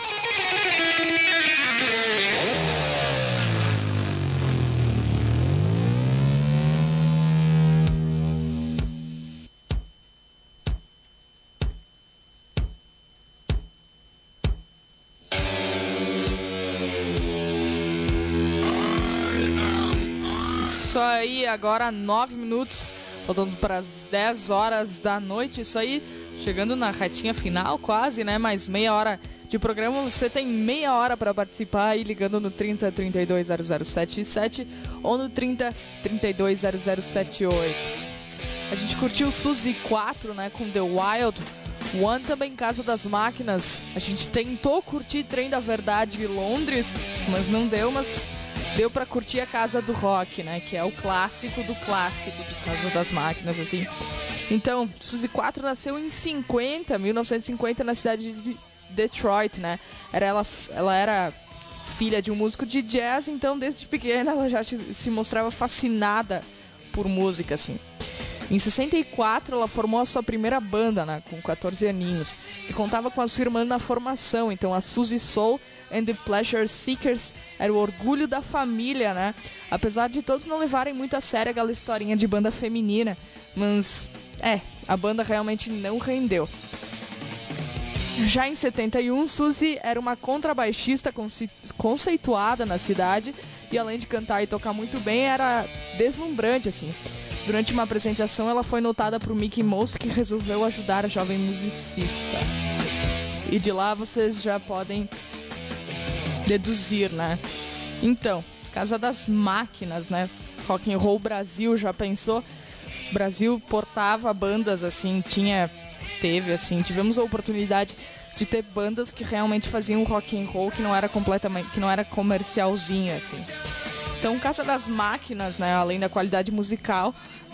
Isso aí, agora 9 minutos, voltando para as 10 horas da noite, isso aí, chegando na retinha final quase, né, mais meia hora de programa, você tem meia hora para participar aí, ligando no 30 32 0077 ou no 30 32 0078. A gente curtiu Suzy 4, né, com The Wild One, também Casa das Máquinas. A gente tentou curtir Trem da Verdade em Londres, mas não deu, mas deu pra curtir a Casa do Rock, né? Que é o clássico do Casa das Máquinas, assim. Então, Suzy 4 nasceu em 1950, na cidade de Detroit, né? Ela era filha de um músico de jazz, então desde pequena ela já se mostrava fascinada por música, assim. Em 64, ela formou a sua primeira banda, né, com 14 aninhos, que contava com a sua irmã na formação. Então, a Suzy Soul and the Pleasure Seekers era o orgulho da família, né? Apesar de todos não levarem muito a sério aquela historinha de banda feminina, mas, a banda realmente não rendeu. Já em 71, Suzy era uma contrabaixista conceituada na cidade e, além de cantar e tocar muito bem, era deslumbrante, assim. Durante uma apresentação, ela foi notada por Mickey Mouse, que resolveu ajudar a jovem musicista. E de lá vocês já podem deduzir, né? Então, Casa das Máquinas, né? Rock and Roll Brasil, já pensou? O Brasil portava bandas, assim, tivemos a oportunidade de ter bandas que realmente faziam rock and roll, que não era comercialzinho, assim. Então, Casa das Máquinas, né, além da qualidade musical,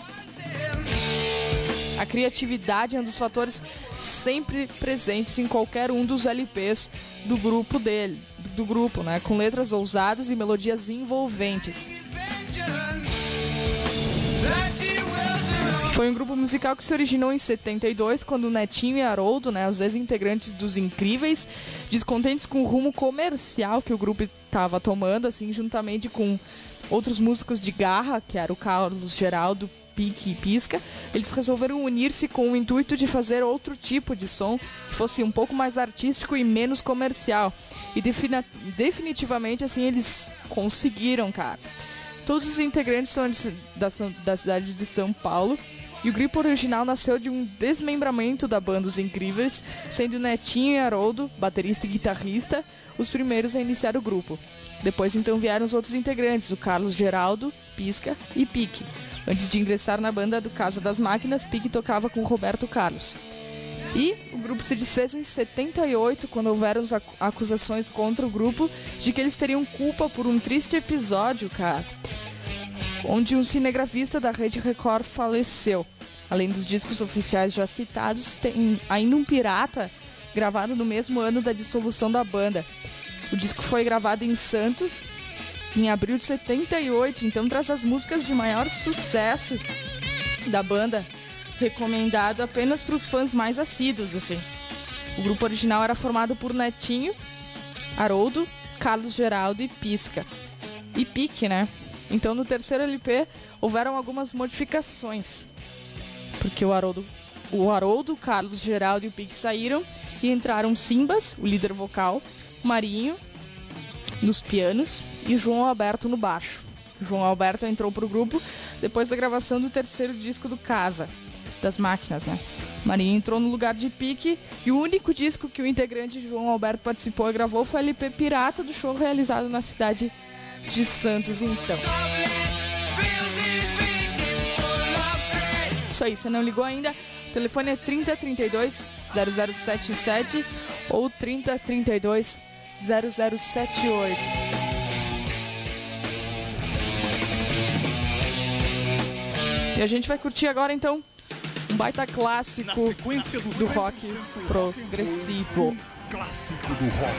a criatividade é um dos fatores sempre presentes em qualquer um dos LPs do grupo, né, com letras ousadas e melodias envolventes. Foi um grupo musical que se originou em 72, quando o Netinho e Haroldo, né, os ex-integrantes dos Incríveis, descontentes com o rumo comercial que o grupo estava tomando, assim, juntamente com outros músicos de garra, que era o Carlos Geraldo, Pique e Pisca, eles resolveram unir-se com o intuito de fazer outro tipo de som que fosse um pouco mais artístico e menos comercial. E definitivamente, assim, eles conseguiram, cara. Todos os integrantes são da cidade de São Paulo, e o grupo original nasceu de um desmembramento da banda Os Incríveis, sendo Netinho e Haroldo, baterista e guitarrista, os primeiros a iniciar o grupo. Depois então vieram os outros integrantes, o Carlos Geraldo, Pisca e Pique. Antes de ingressar na banda do Casa das Máquinas, Pique tocava com Roberto Carlos. E o grupo se desfez em 78, quando houveram acusações contra o grupo de que eles teriam culpa por um triste episódio, cara, onde um cinegrafista da Rede Record faleceu. Além dos discos oficiais já citados, tem ainda um pirata gravado no mesmo ano da dissolução da banda. O disco foi gravado em Santos em abril de 78, então traz as músicas de maior sucesso da banda, recomendado apenas para os fãs mais assíduos, assim. O grupo original era formado por Netinho, Haroldo, Carlos Geraldo e Pisca. E Pique, né? Então no terceiro LP houveram algumas modificações, porque o Haroldo, Carlos Geraldo e o Pique saíram e entraram Simbas, o líder vocal, Marinho nos pianos e João Alberto no baixo. João Alberto entrou pro grupo depois da gravação do terceiro disco do Casa das Máquinas, né? Marinho entrou no lugar de Pique, e o único disco que o integrante João Alberto participou e gravou foi o LP Pirata, do show realizado na cidade de Santos, então. Isso aí, você não ligou ainda? O telefone é 30 32 0077 ou 30 32 0078. E a gente vai curtir agora então um baita clássico do rock progressivo. Clássico do rock.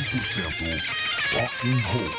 rock and roll.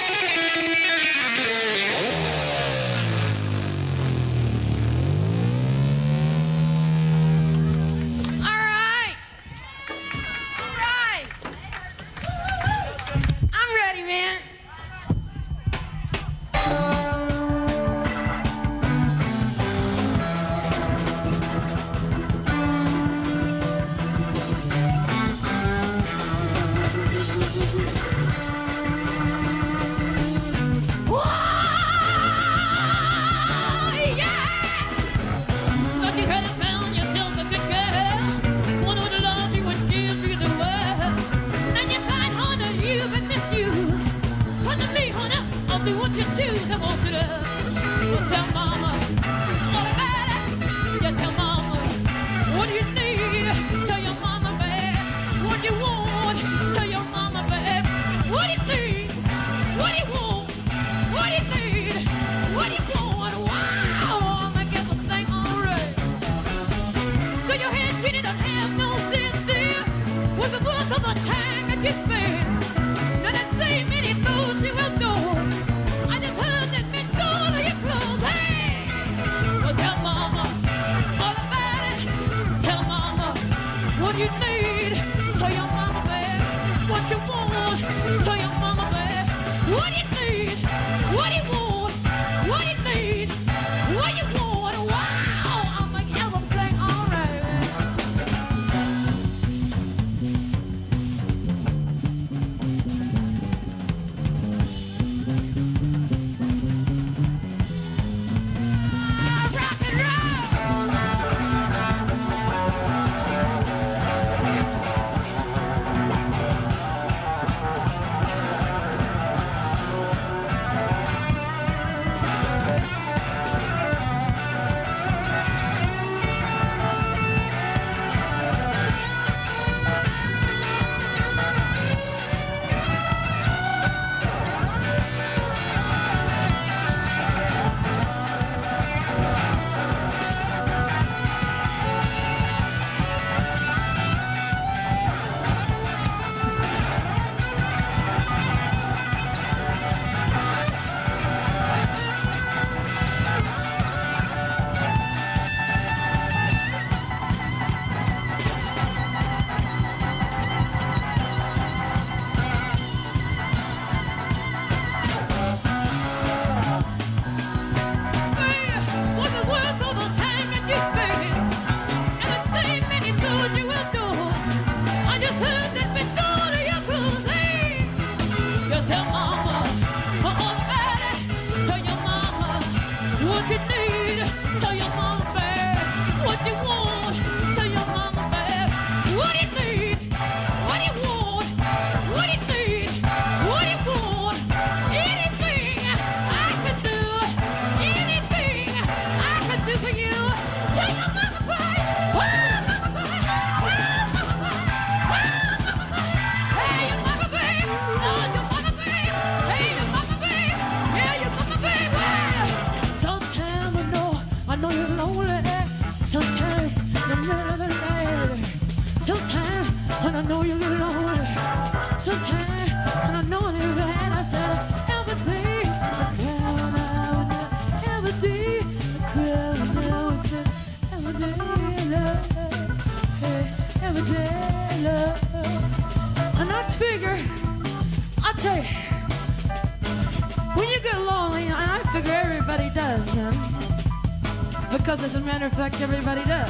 Because as a matter of fact, everybody does.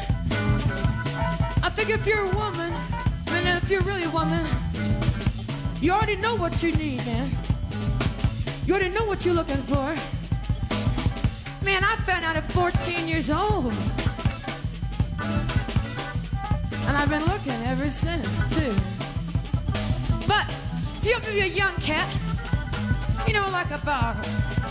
I figure if you're a woman, and if you're really a woman, you already know what you need, man. You already know what you're looking for. Man, I found out at 14 years old. And I've been looking ever since, too. But if you're a young cat, you know, like about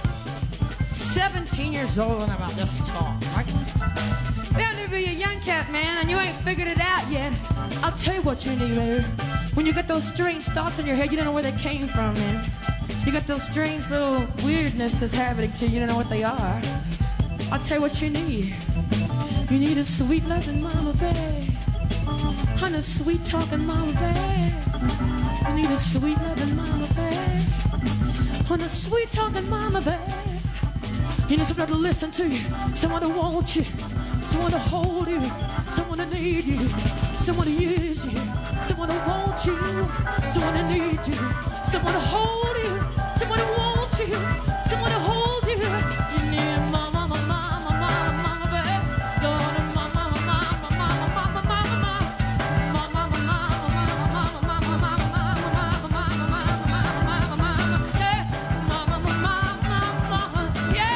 17 years old and about this tall, right? Yeah, if you're a young cat, man, and you ain't figured it out yet, I'll tell you what you need, baby. When you got those strange thoughts in your head, you don't know where they came from, man. You got those strange little weirdness that's happening to you, you don't know what they are. I'll tell you what you need. You need a sweet loving mama, baby. On a sweet talking mama bear. I need a sweet loving mama bear. On a sweet talking mama bear. You need someone to listen to you, someone to want you, someone to hold you, someone to need you, someone to use you, someone to want you, someone to need you, someone to hold you, someone to want you, someone to hold you. You need a mama, mama, mama, mama, mama, baby. Lord, mama, mama, mama, mama, mama, mama, mama, mama, mama, mama, mama, mama, mama, mama, mama, mama, yeah, mama, mama, mama, yeah.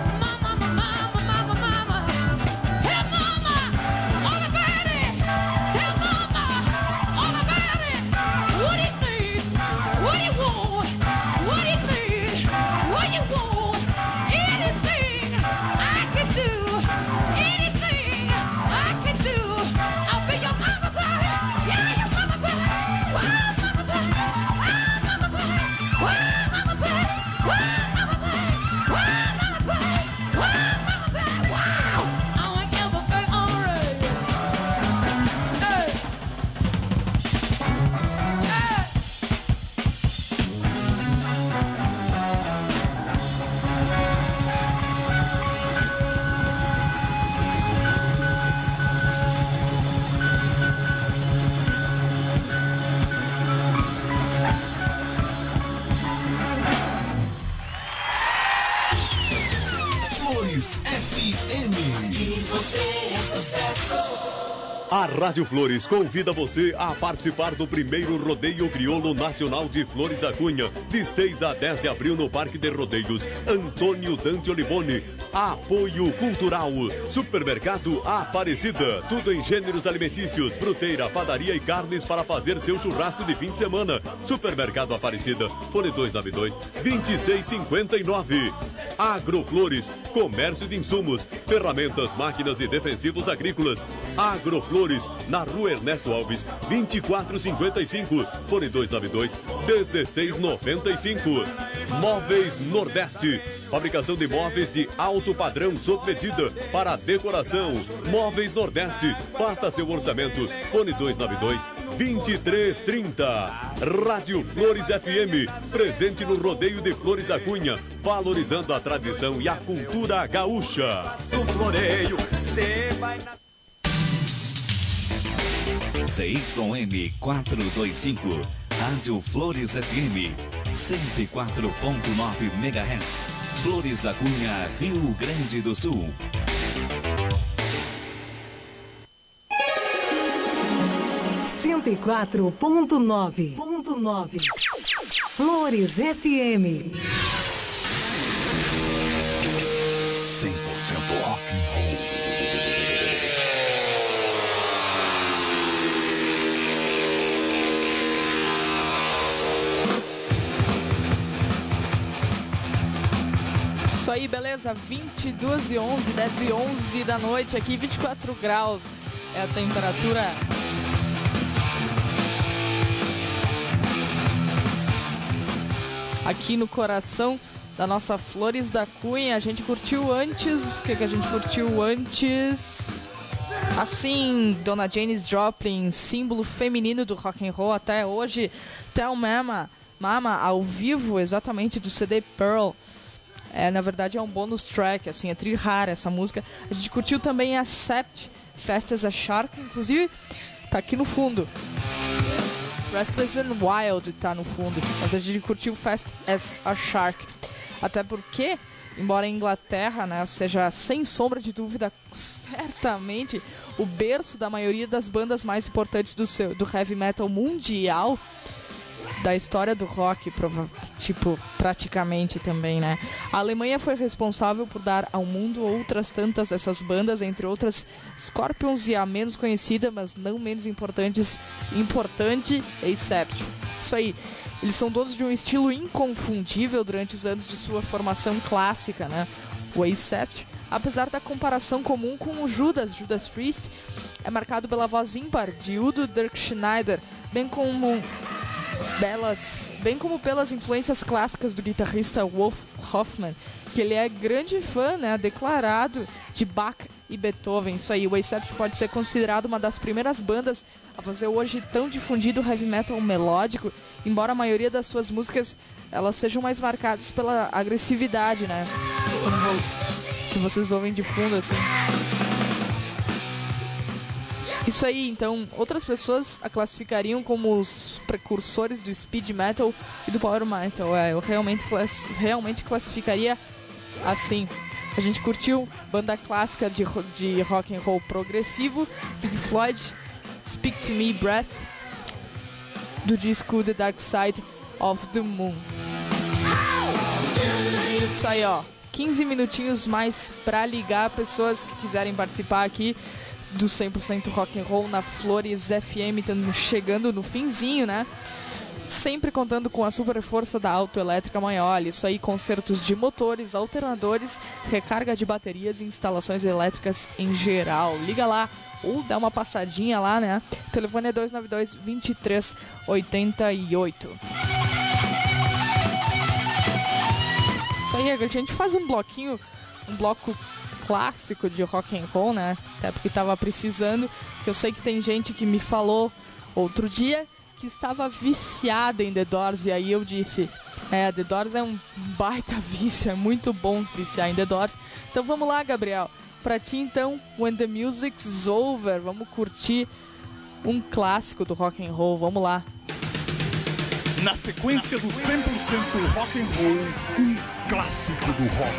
A Rádio Flores convida você a participar do primeiro Rodeio Crioulo Nacional de Flores da Cunha, de 6 a 10 de abril no Parque de Rodeios Antônio Dante Olivone. Apoio Cultural, Supermercado Aparecida, tudo em gêneros alimentícios, fruteira, padaria e carnes para fazer seu churrasco de fim de semana. Supermercado Aparecida, fone 292-2659. Agroflores, comércio de insumos, ferramentas, máquinas e defensivos agrícolas. Agroflores, na Rua Ernesto Alves, 2455, fone 292-1695. Móveis Nordeste, fabricação de móveis de alto padrão sob medida para decoração. Móveis Nordeste, faça seu orçamento, fone 292-2330. Rádio Flores FM, presente no Rodeio de Flores da Cunha, valorizando a tradição e a cultura gaúcha. No floreio, cê vai na... CYM 425, Rádio Flores FM, 104.9 MHz, Flores da Cunha, Rio Grande do Sul. Cento e 4.9 Flores FM. 100% rock and roll. Isso aí, beleza? 22h11, 10h11 da noite aqui, 24 graus é a temperatura. Aqui no coração da nossa Flores da Cunha. A gente curtiu antes... O que a gente curtiu antes? Assim, Dona Janis Joplin, símbolo feminino do rock and roll até hoje. Tell Mama, ao vivo, exatamente, do CD Pearl. Na verdade é um bonus track, assim, é tri rara essa música. A gente curtiu também Accept, Fast as a Shark, inclusive tá aqui no fundo. Restless and Wild tá no fundo, mas a gente curtiu Fast as a Shark. Até porque, embora a Inglaterra, né, seja sem sombra de dúvida, certamente o berço da maioria das bandas mais importantes do heavy metal mundial, da história do rock, praticamente também, né? A Alemanha foi responsável por dar ao mundo outras tantas dessas bandas, entre outras Scorpions e a menos conhecida, mas não menos importante, Accept. Isso aí. Eles são donos de um estilo inconfundível durante os anos de sua formação clássica, né? O Accept, apesar da comparação comum com o Judas Priest, é marcado pela voz ímpar de Udo Dirkschneider, bem como pelas influências clássicas do guitarrista Wolf Hoffmann, que ele é grande fã, né, declarado de Bach e Beethoven. Isso aí, o Accept pode ser considerado uma das primeiras bandas a fazer o hoje tão difundido heavy metal melódico, embora a maioria das suas músicas elas sejam mais marcadas pela agressividade, né? Que vocês ouvem de fundo, assim. Isso aí, então, outras pessoas a classificariam como os precursores do speed metal e do power metal. Eu realmente classificaria assim. A gente curtiu banda clássica de rock and roll progressivo, Pink Floyd, Speak to Me, Breath, do disco The Dark Side of the Moon. Isso aí, ó, 15 minutinhos mais pra ligar pessoas que quiserem participar aqui do 100% Rock and Roll na Flores FM, estamos chegando no finzinho, né? Sempre contando com a super força da Autoelétrica Maioli. Isso aí, consertos de motores, alternadores, recarga de baterias e instalações elétricas em geral. Liga lá ou dá uma passadinha lá, né? O telefone é 292-2388. Isso aí, a gente faz um bloco clássico de rock and roll, né? Até porque tava precisando. Eu sei que tem gente que me falou outro dia que estava viciada em The Doors, e aí eu disse, The Doors é um baita vício, é muito bom viciar em The Doors. Então vamos lá, Gabriel. Pra ti, então, When the Music's Over, vamos curtir um clássico do rock and roll, vamos lá. Na sequência do 100% Rock and Roll, um clássico do rock.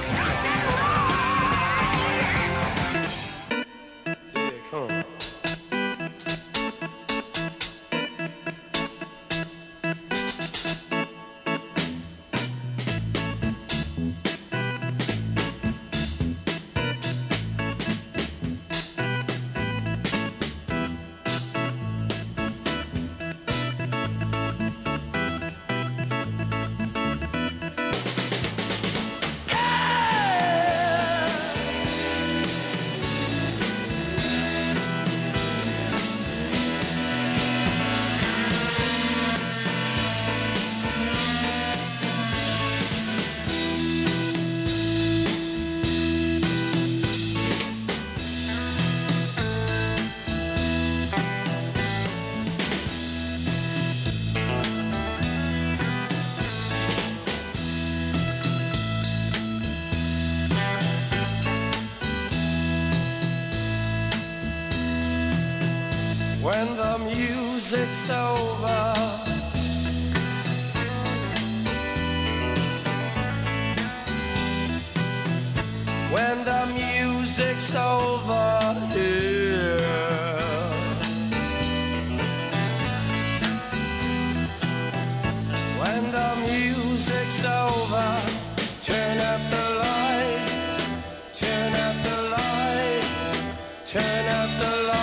When the music's over, when the music's over here, when the music's over, turn up the lights, turn up the lights, turn up the lights.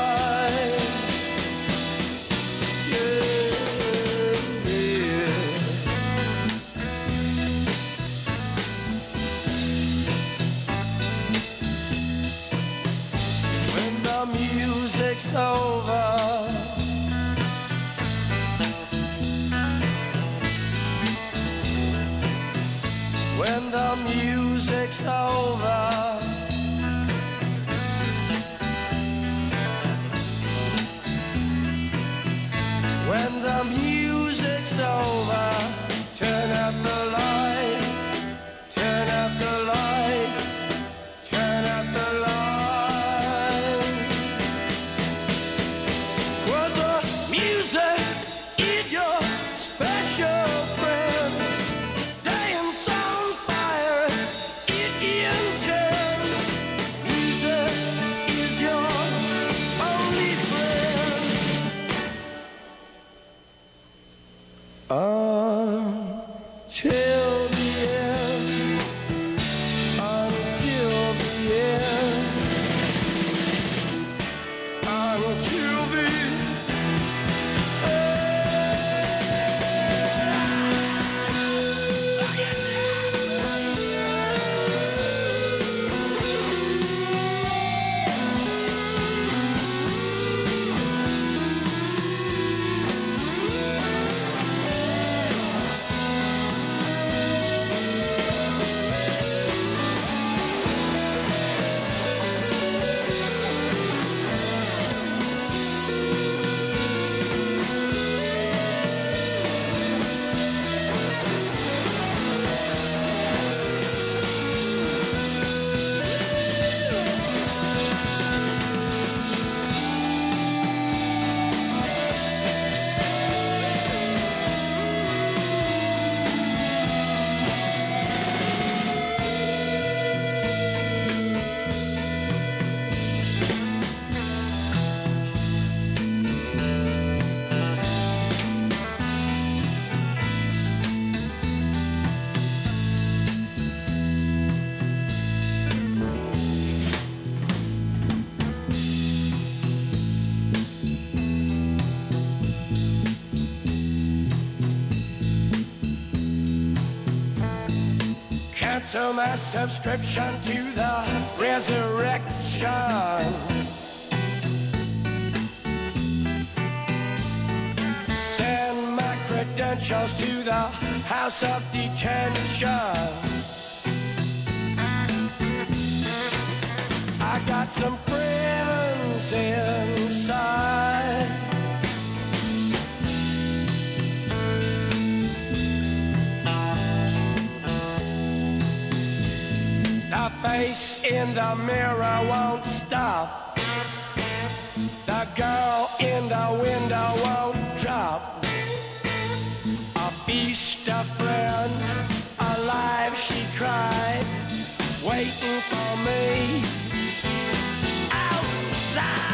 Music's over, when the music's over, when the music's over, turn up the lights, turn up the lights, turn up the lights. Special friend, dance on fire, eat in turns. Music is your only friend. Until the end, until the end, until the end. Cancel my subscription to the resurrection. Send my credentials to the house of detention. I got some friends inside. The face in the mirror won't stop. The girl in the window won't drop. A feast of friends, alive she cried, waiting for me outside.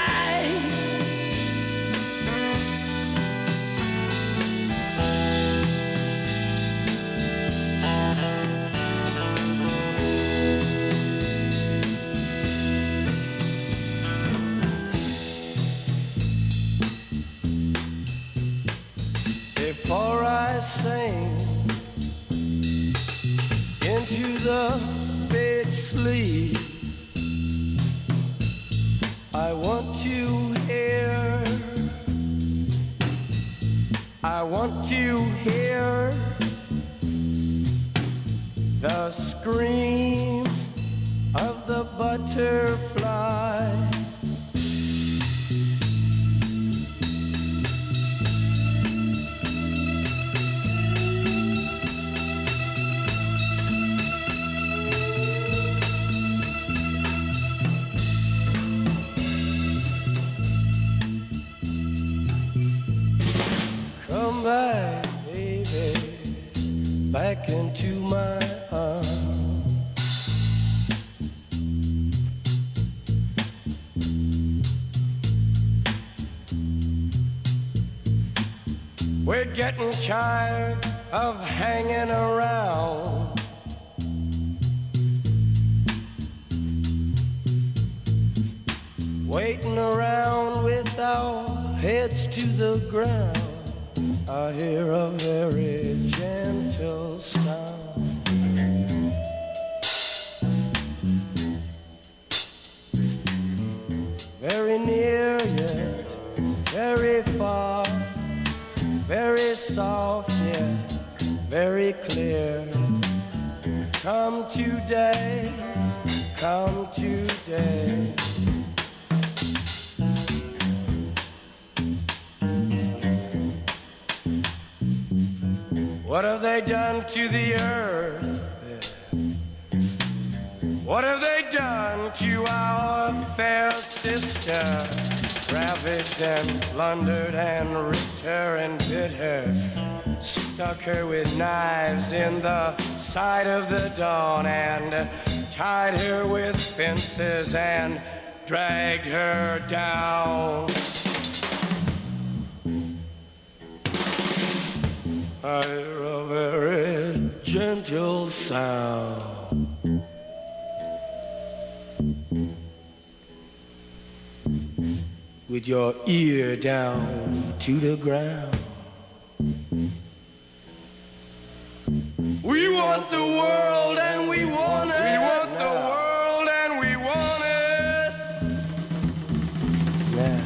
Before I sing into the big sleep, I want to hear the scream of the butterfly. Come back, baby, back into my arms. We're getting tired of hanging around. Waiting around with our heads to the ground. I hear a very gentle sound. Very near yet very far, very soft yet very clear. Come today, come today. What have they done to the earth? What have they done to our fair sister? Ravaged and plundered and ripped her and bit her. Stuck her with knives in the side of the dawn and tied her with fences and dragged her down. I hear a very gentle sound. With your ear down to the ground. We want the world and we want it. We want the world and we want it. Now.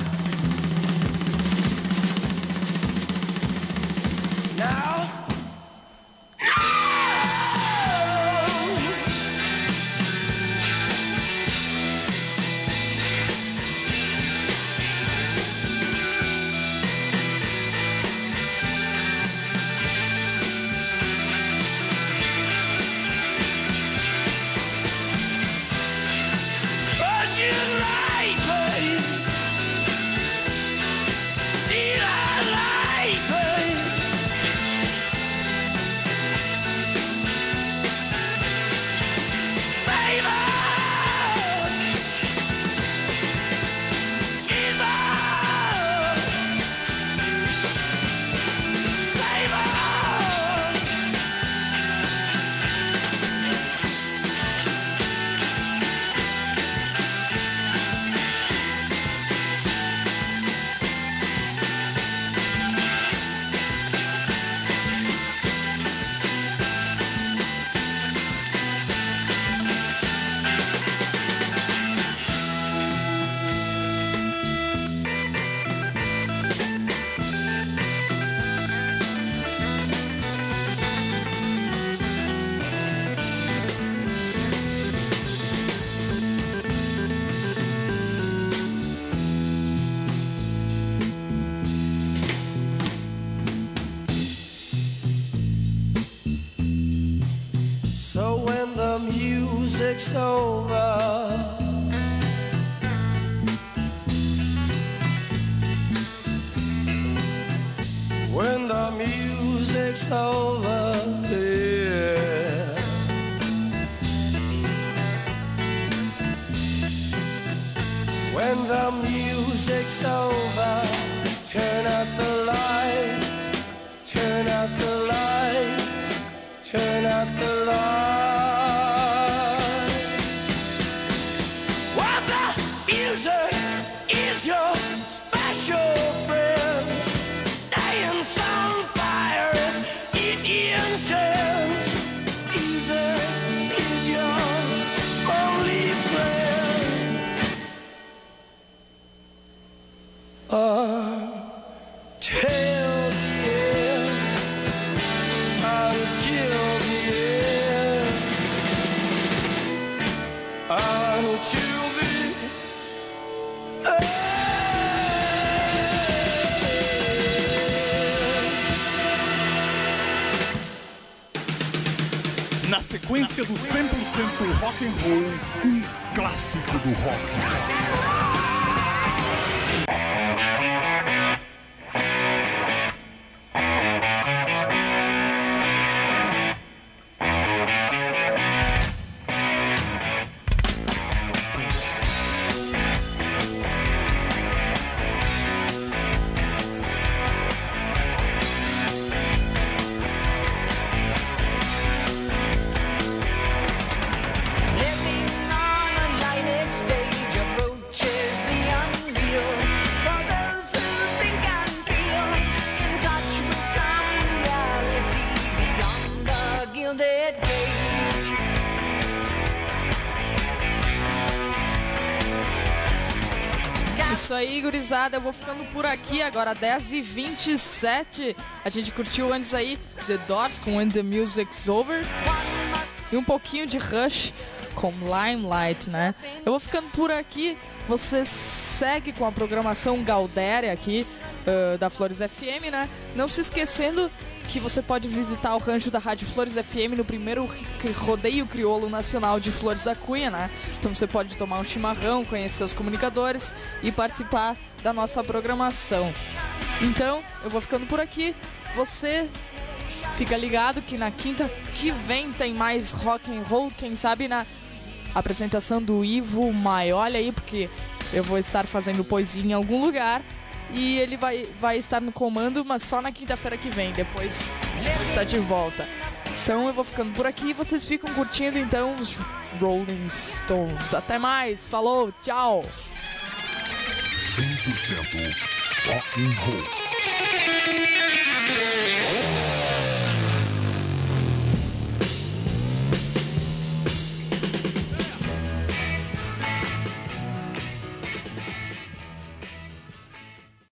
Now. music's over, when the music's over, yeah. When the music's over, turn out the lights, turn out the lights, turn out the lights. Well, the music is your special friend. Dance on fire is intense. Easy is your only friend. Till the end, until the end, until the end. Na sequência do 100% rock and roll, clássico do rock. Isso aí, gurizada, eu vou ficando por aqui agora, 10h27. A gente curtiu antes aí The Doors com When the Music's Over e um pouquinho de Rush com Limelight, né? Eu vou ficando por aqui. Você segue com a programação Galdéria aqui da Flores FM, né? Não se esquecendo que você pode visitar o rancho da Rádio Flores FM no primeiro rodeio crioulo nacional de Flores da Cunha, né? Então você pode tomar um chimarrão, conhecer os comunicadores e participar da nossa programação. Então, eu vou ficando por aqui. Você fica ligado que na quinta que vem tem mais rock and roll, quem sabe na apresentação do Ivo Maioli aí, porque eu vou estar fazendo poesia em algum lugar. E ele vai estar no comando, mas só na quinta-feira que vem. Depois está de volta. Então eu vou ficando por aqui. Vocês ficam curtindo então os Rolling Stones. Até mais. Falou. Tchau. 100% rock and roll.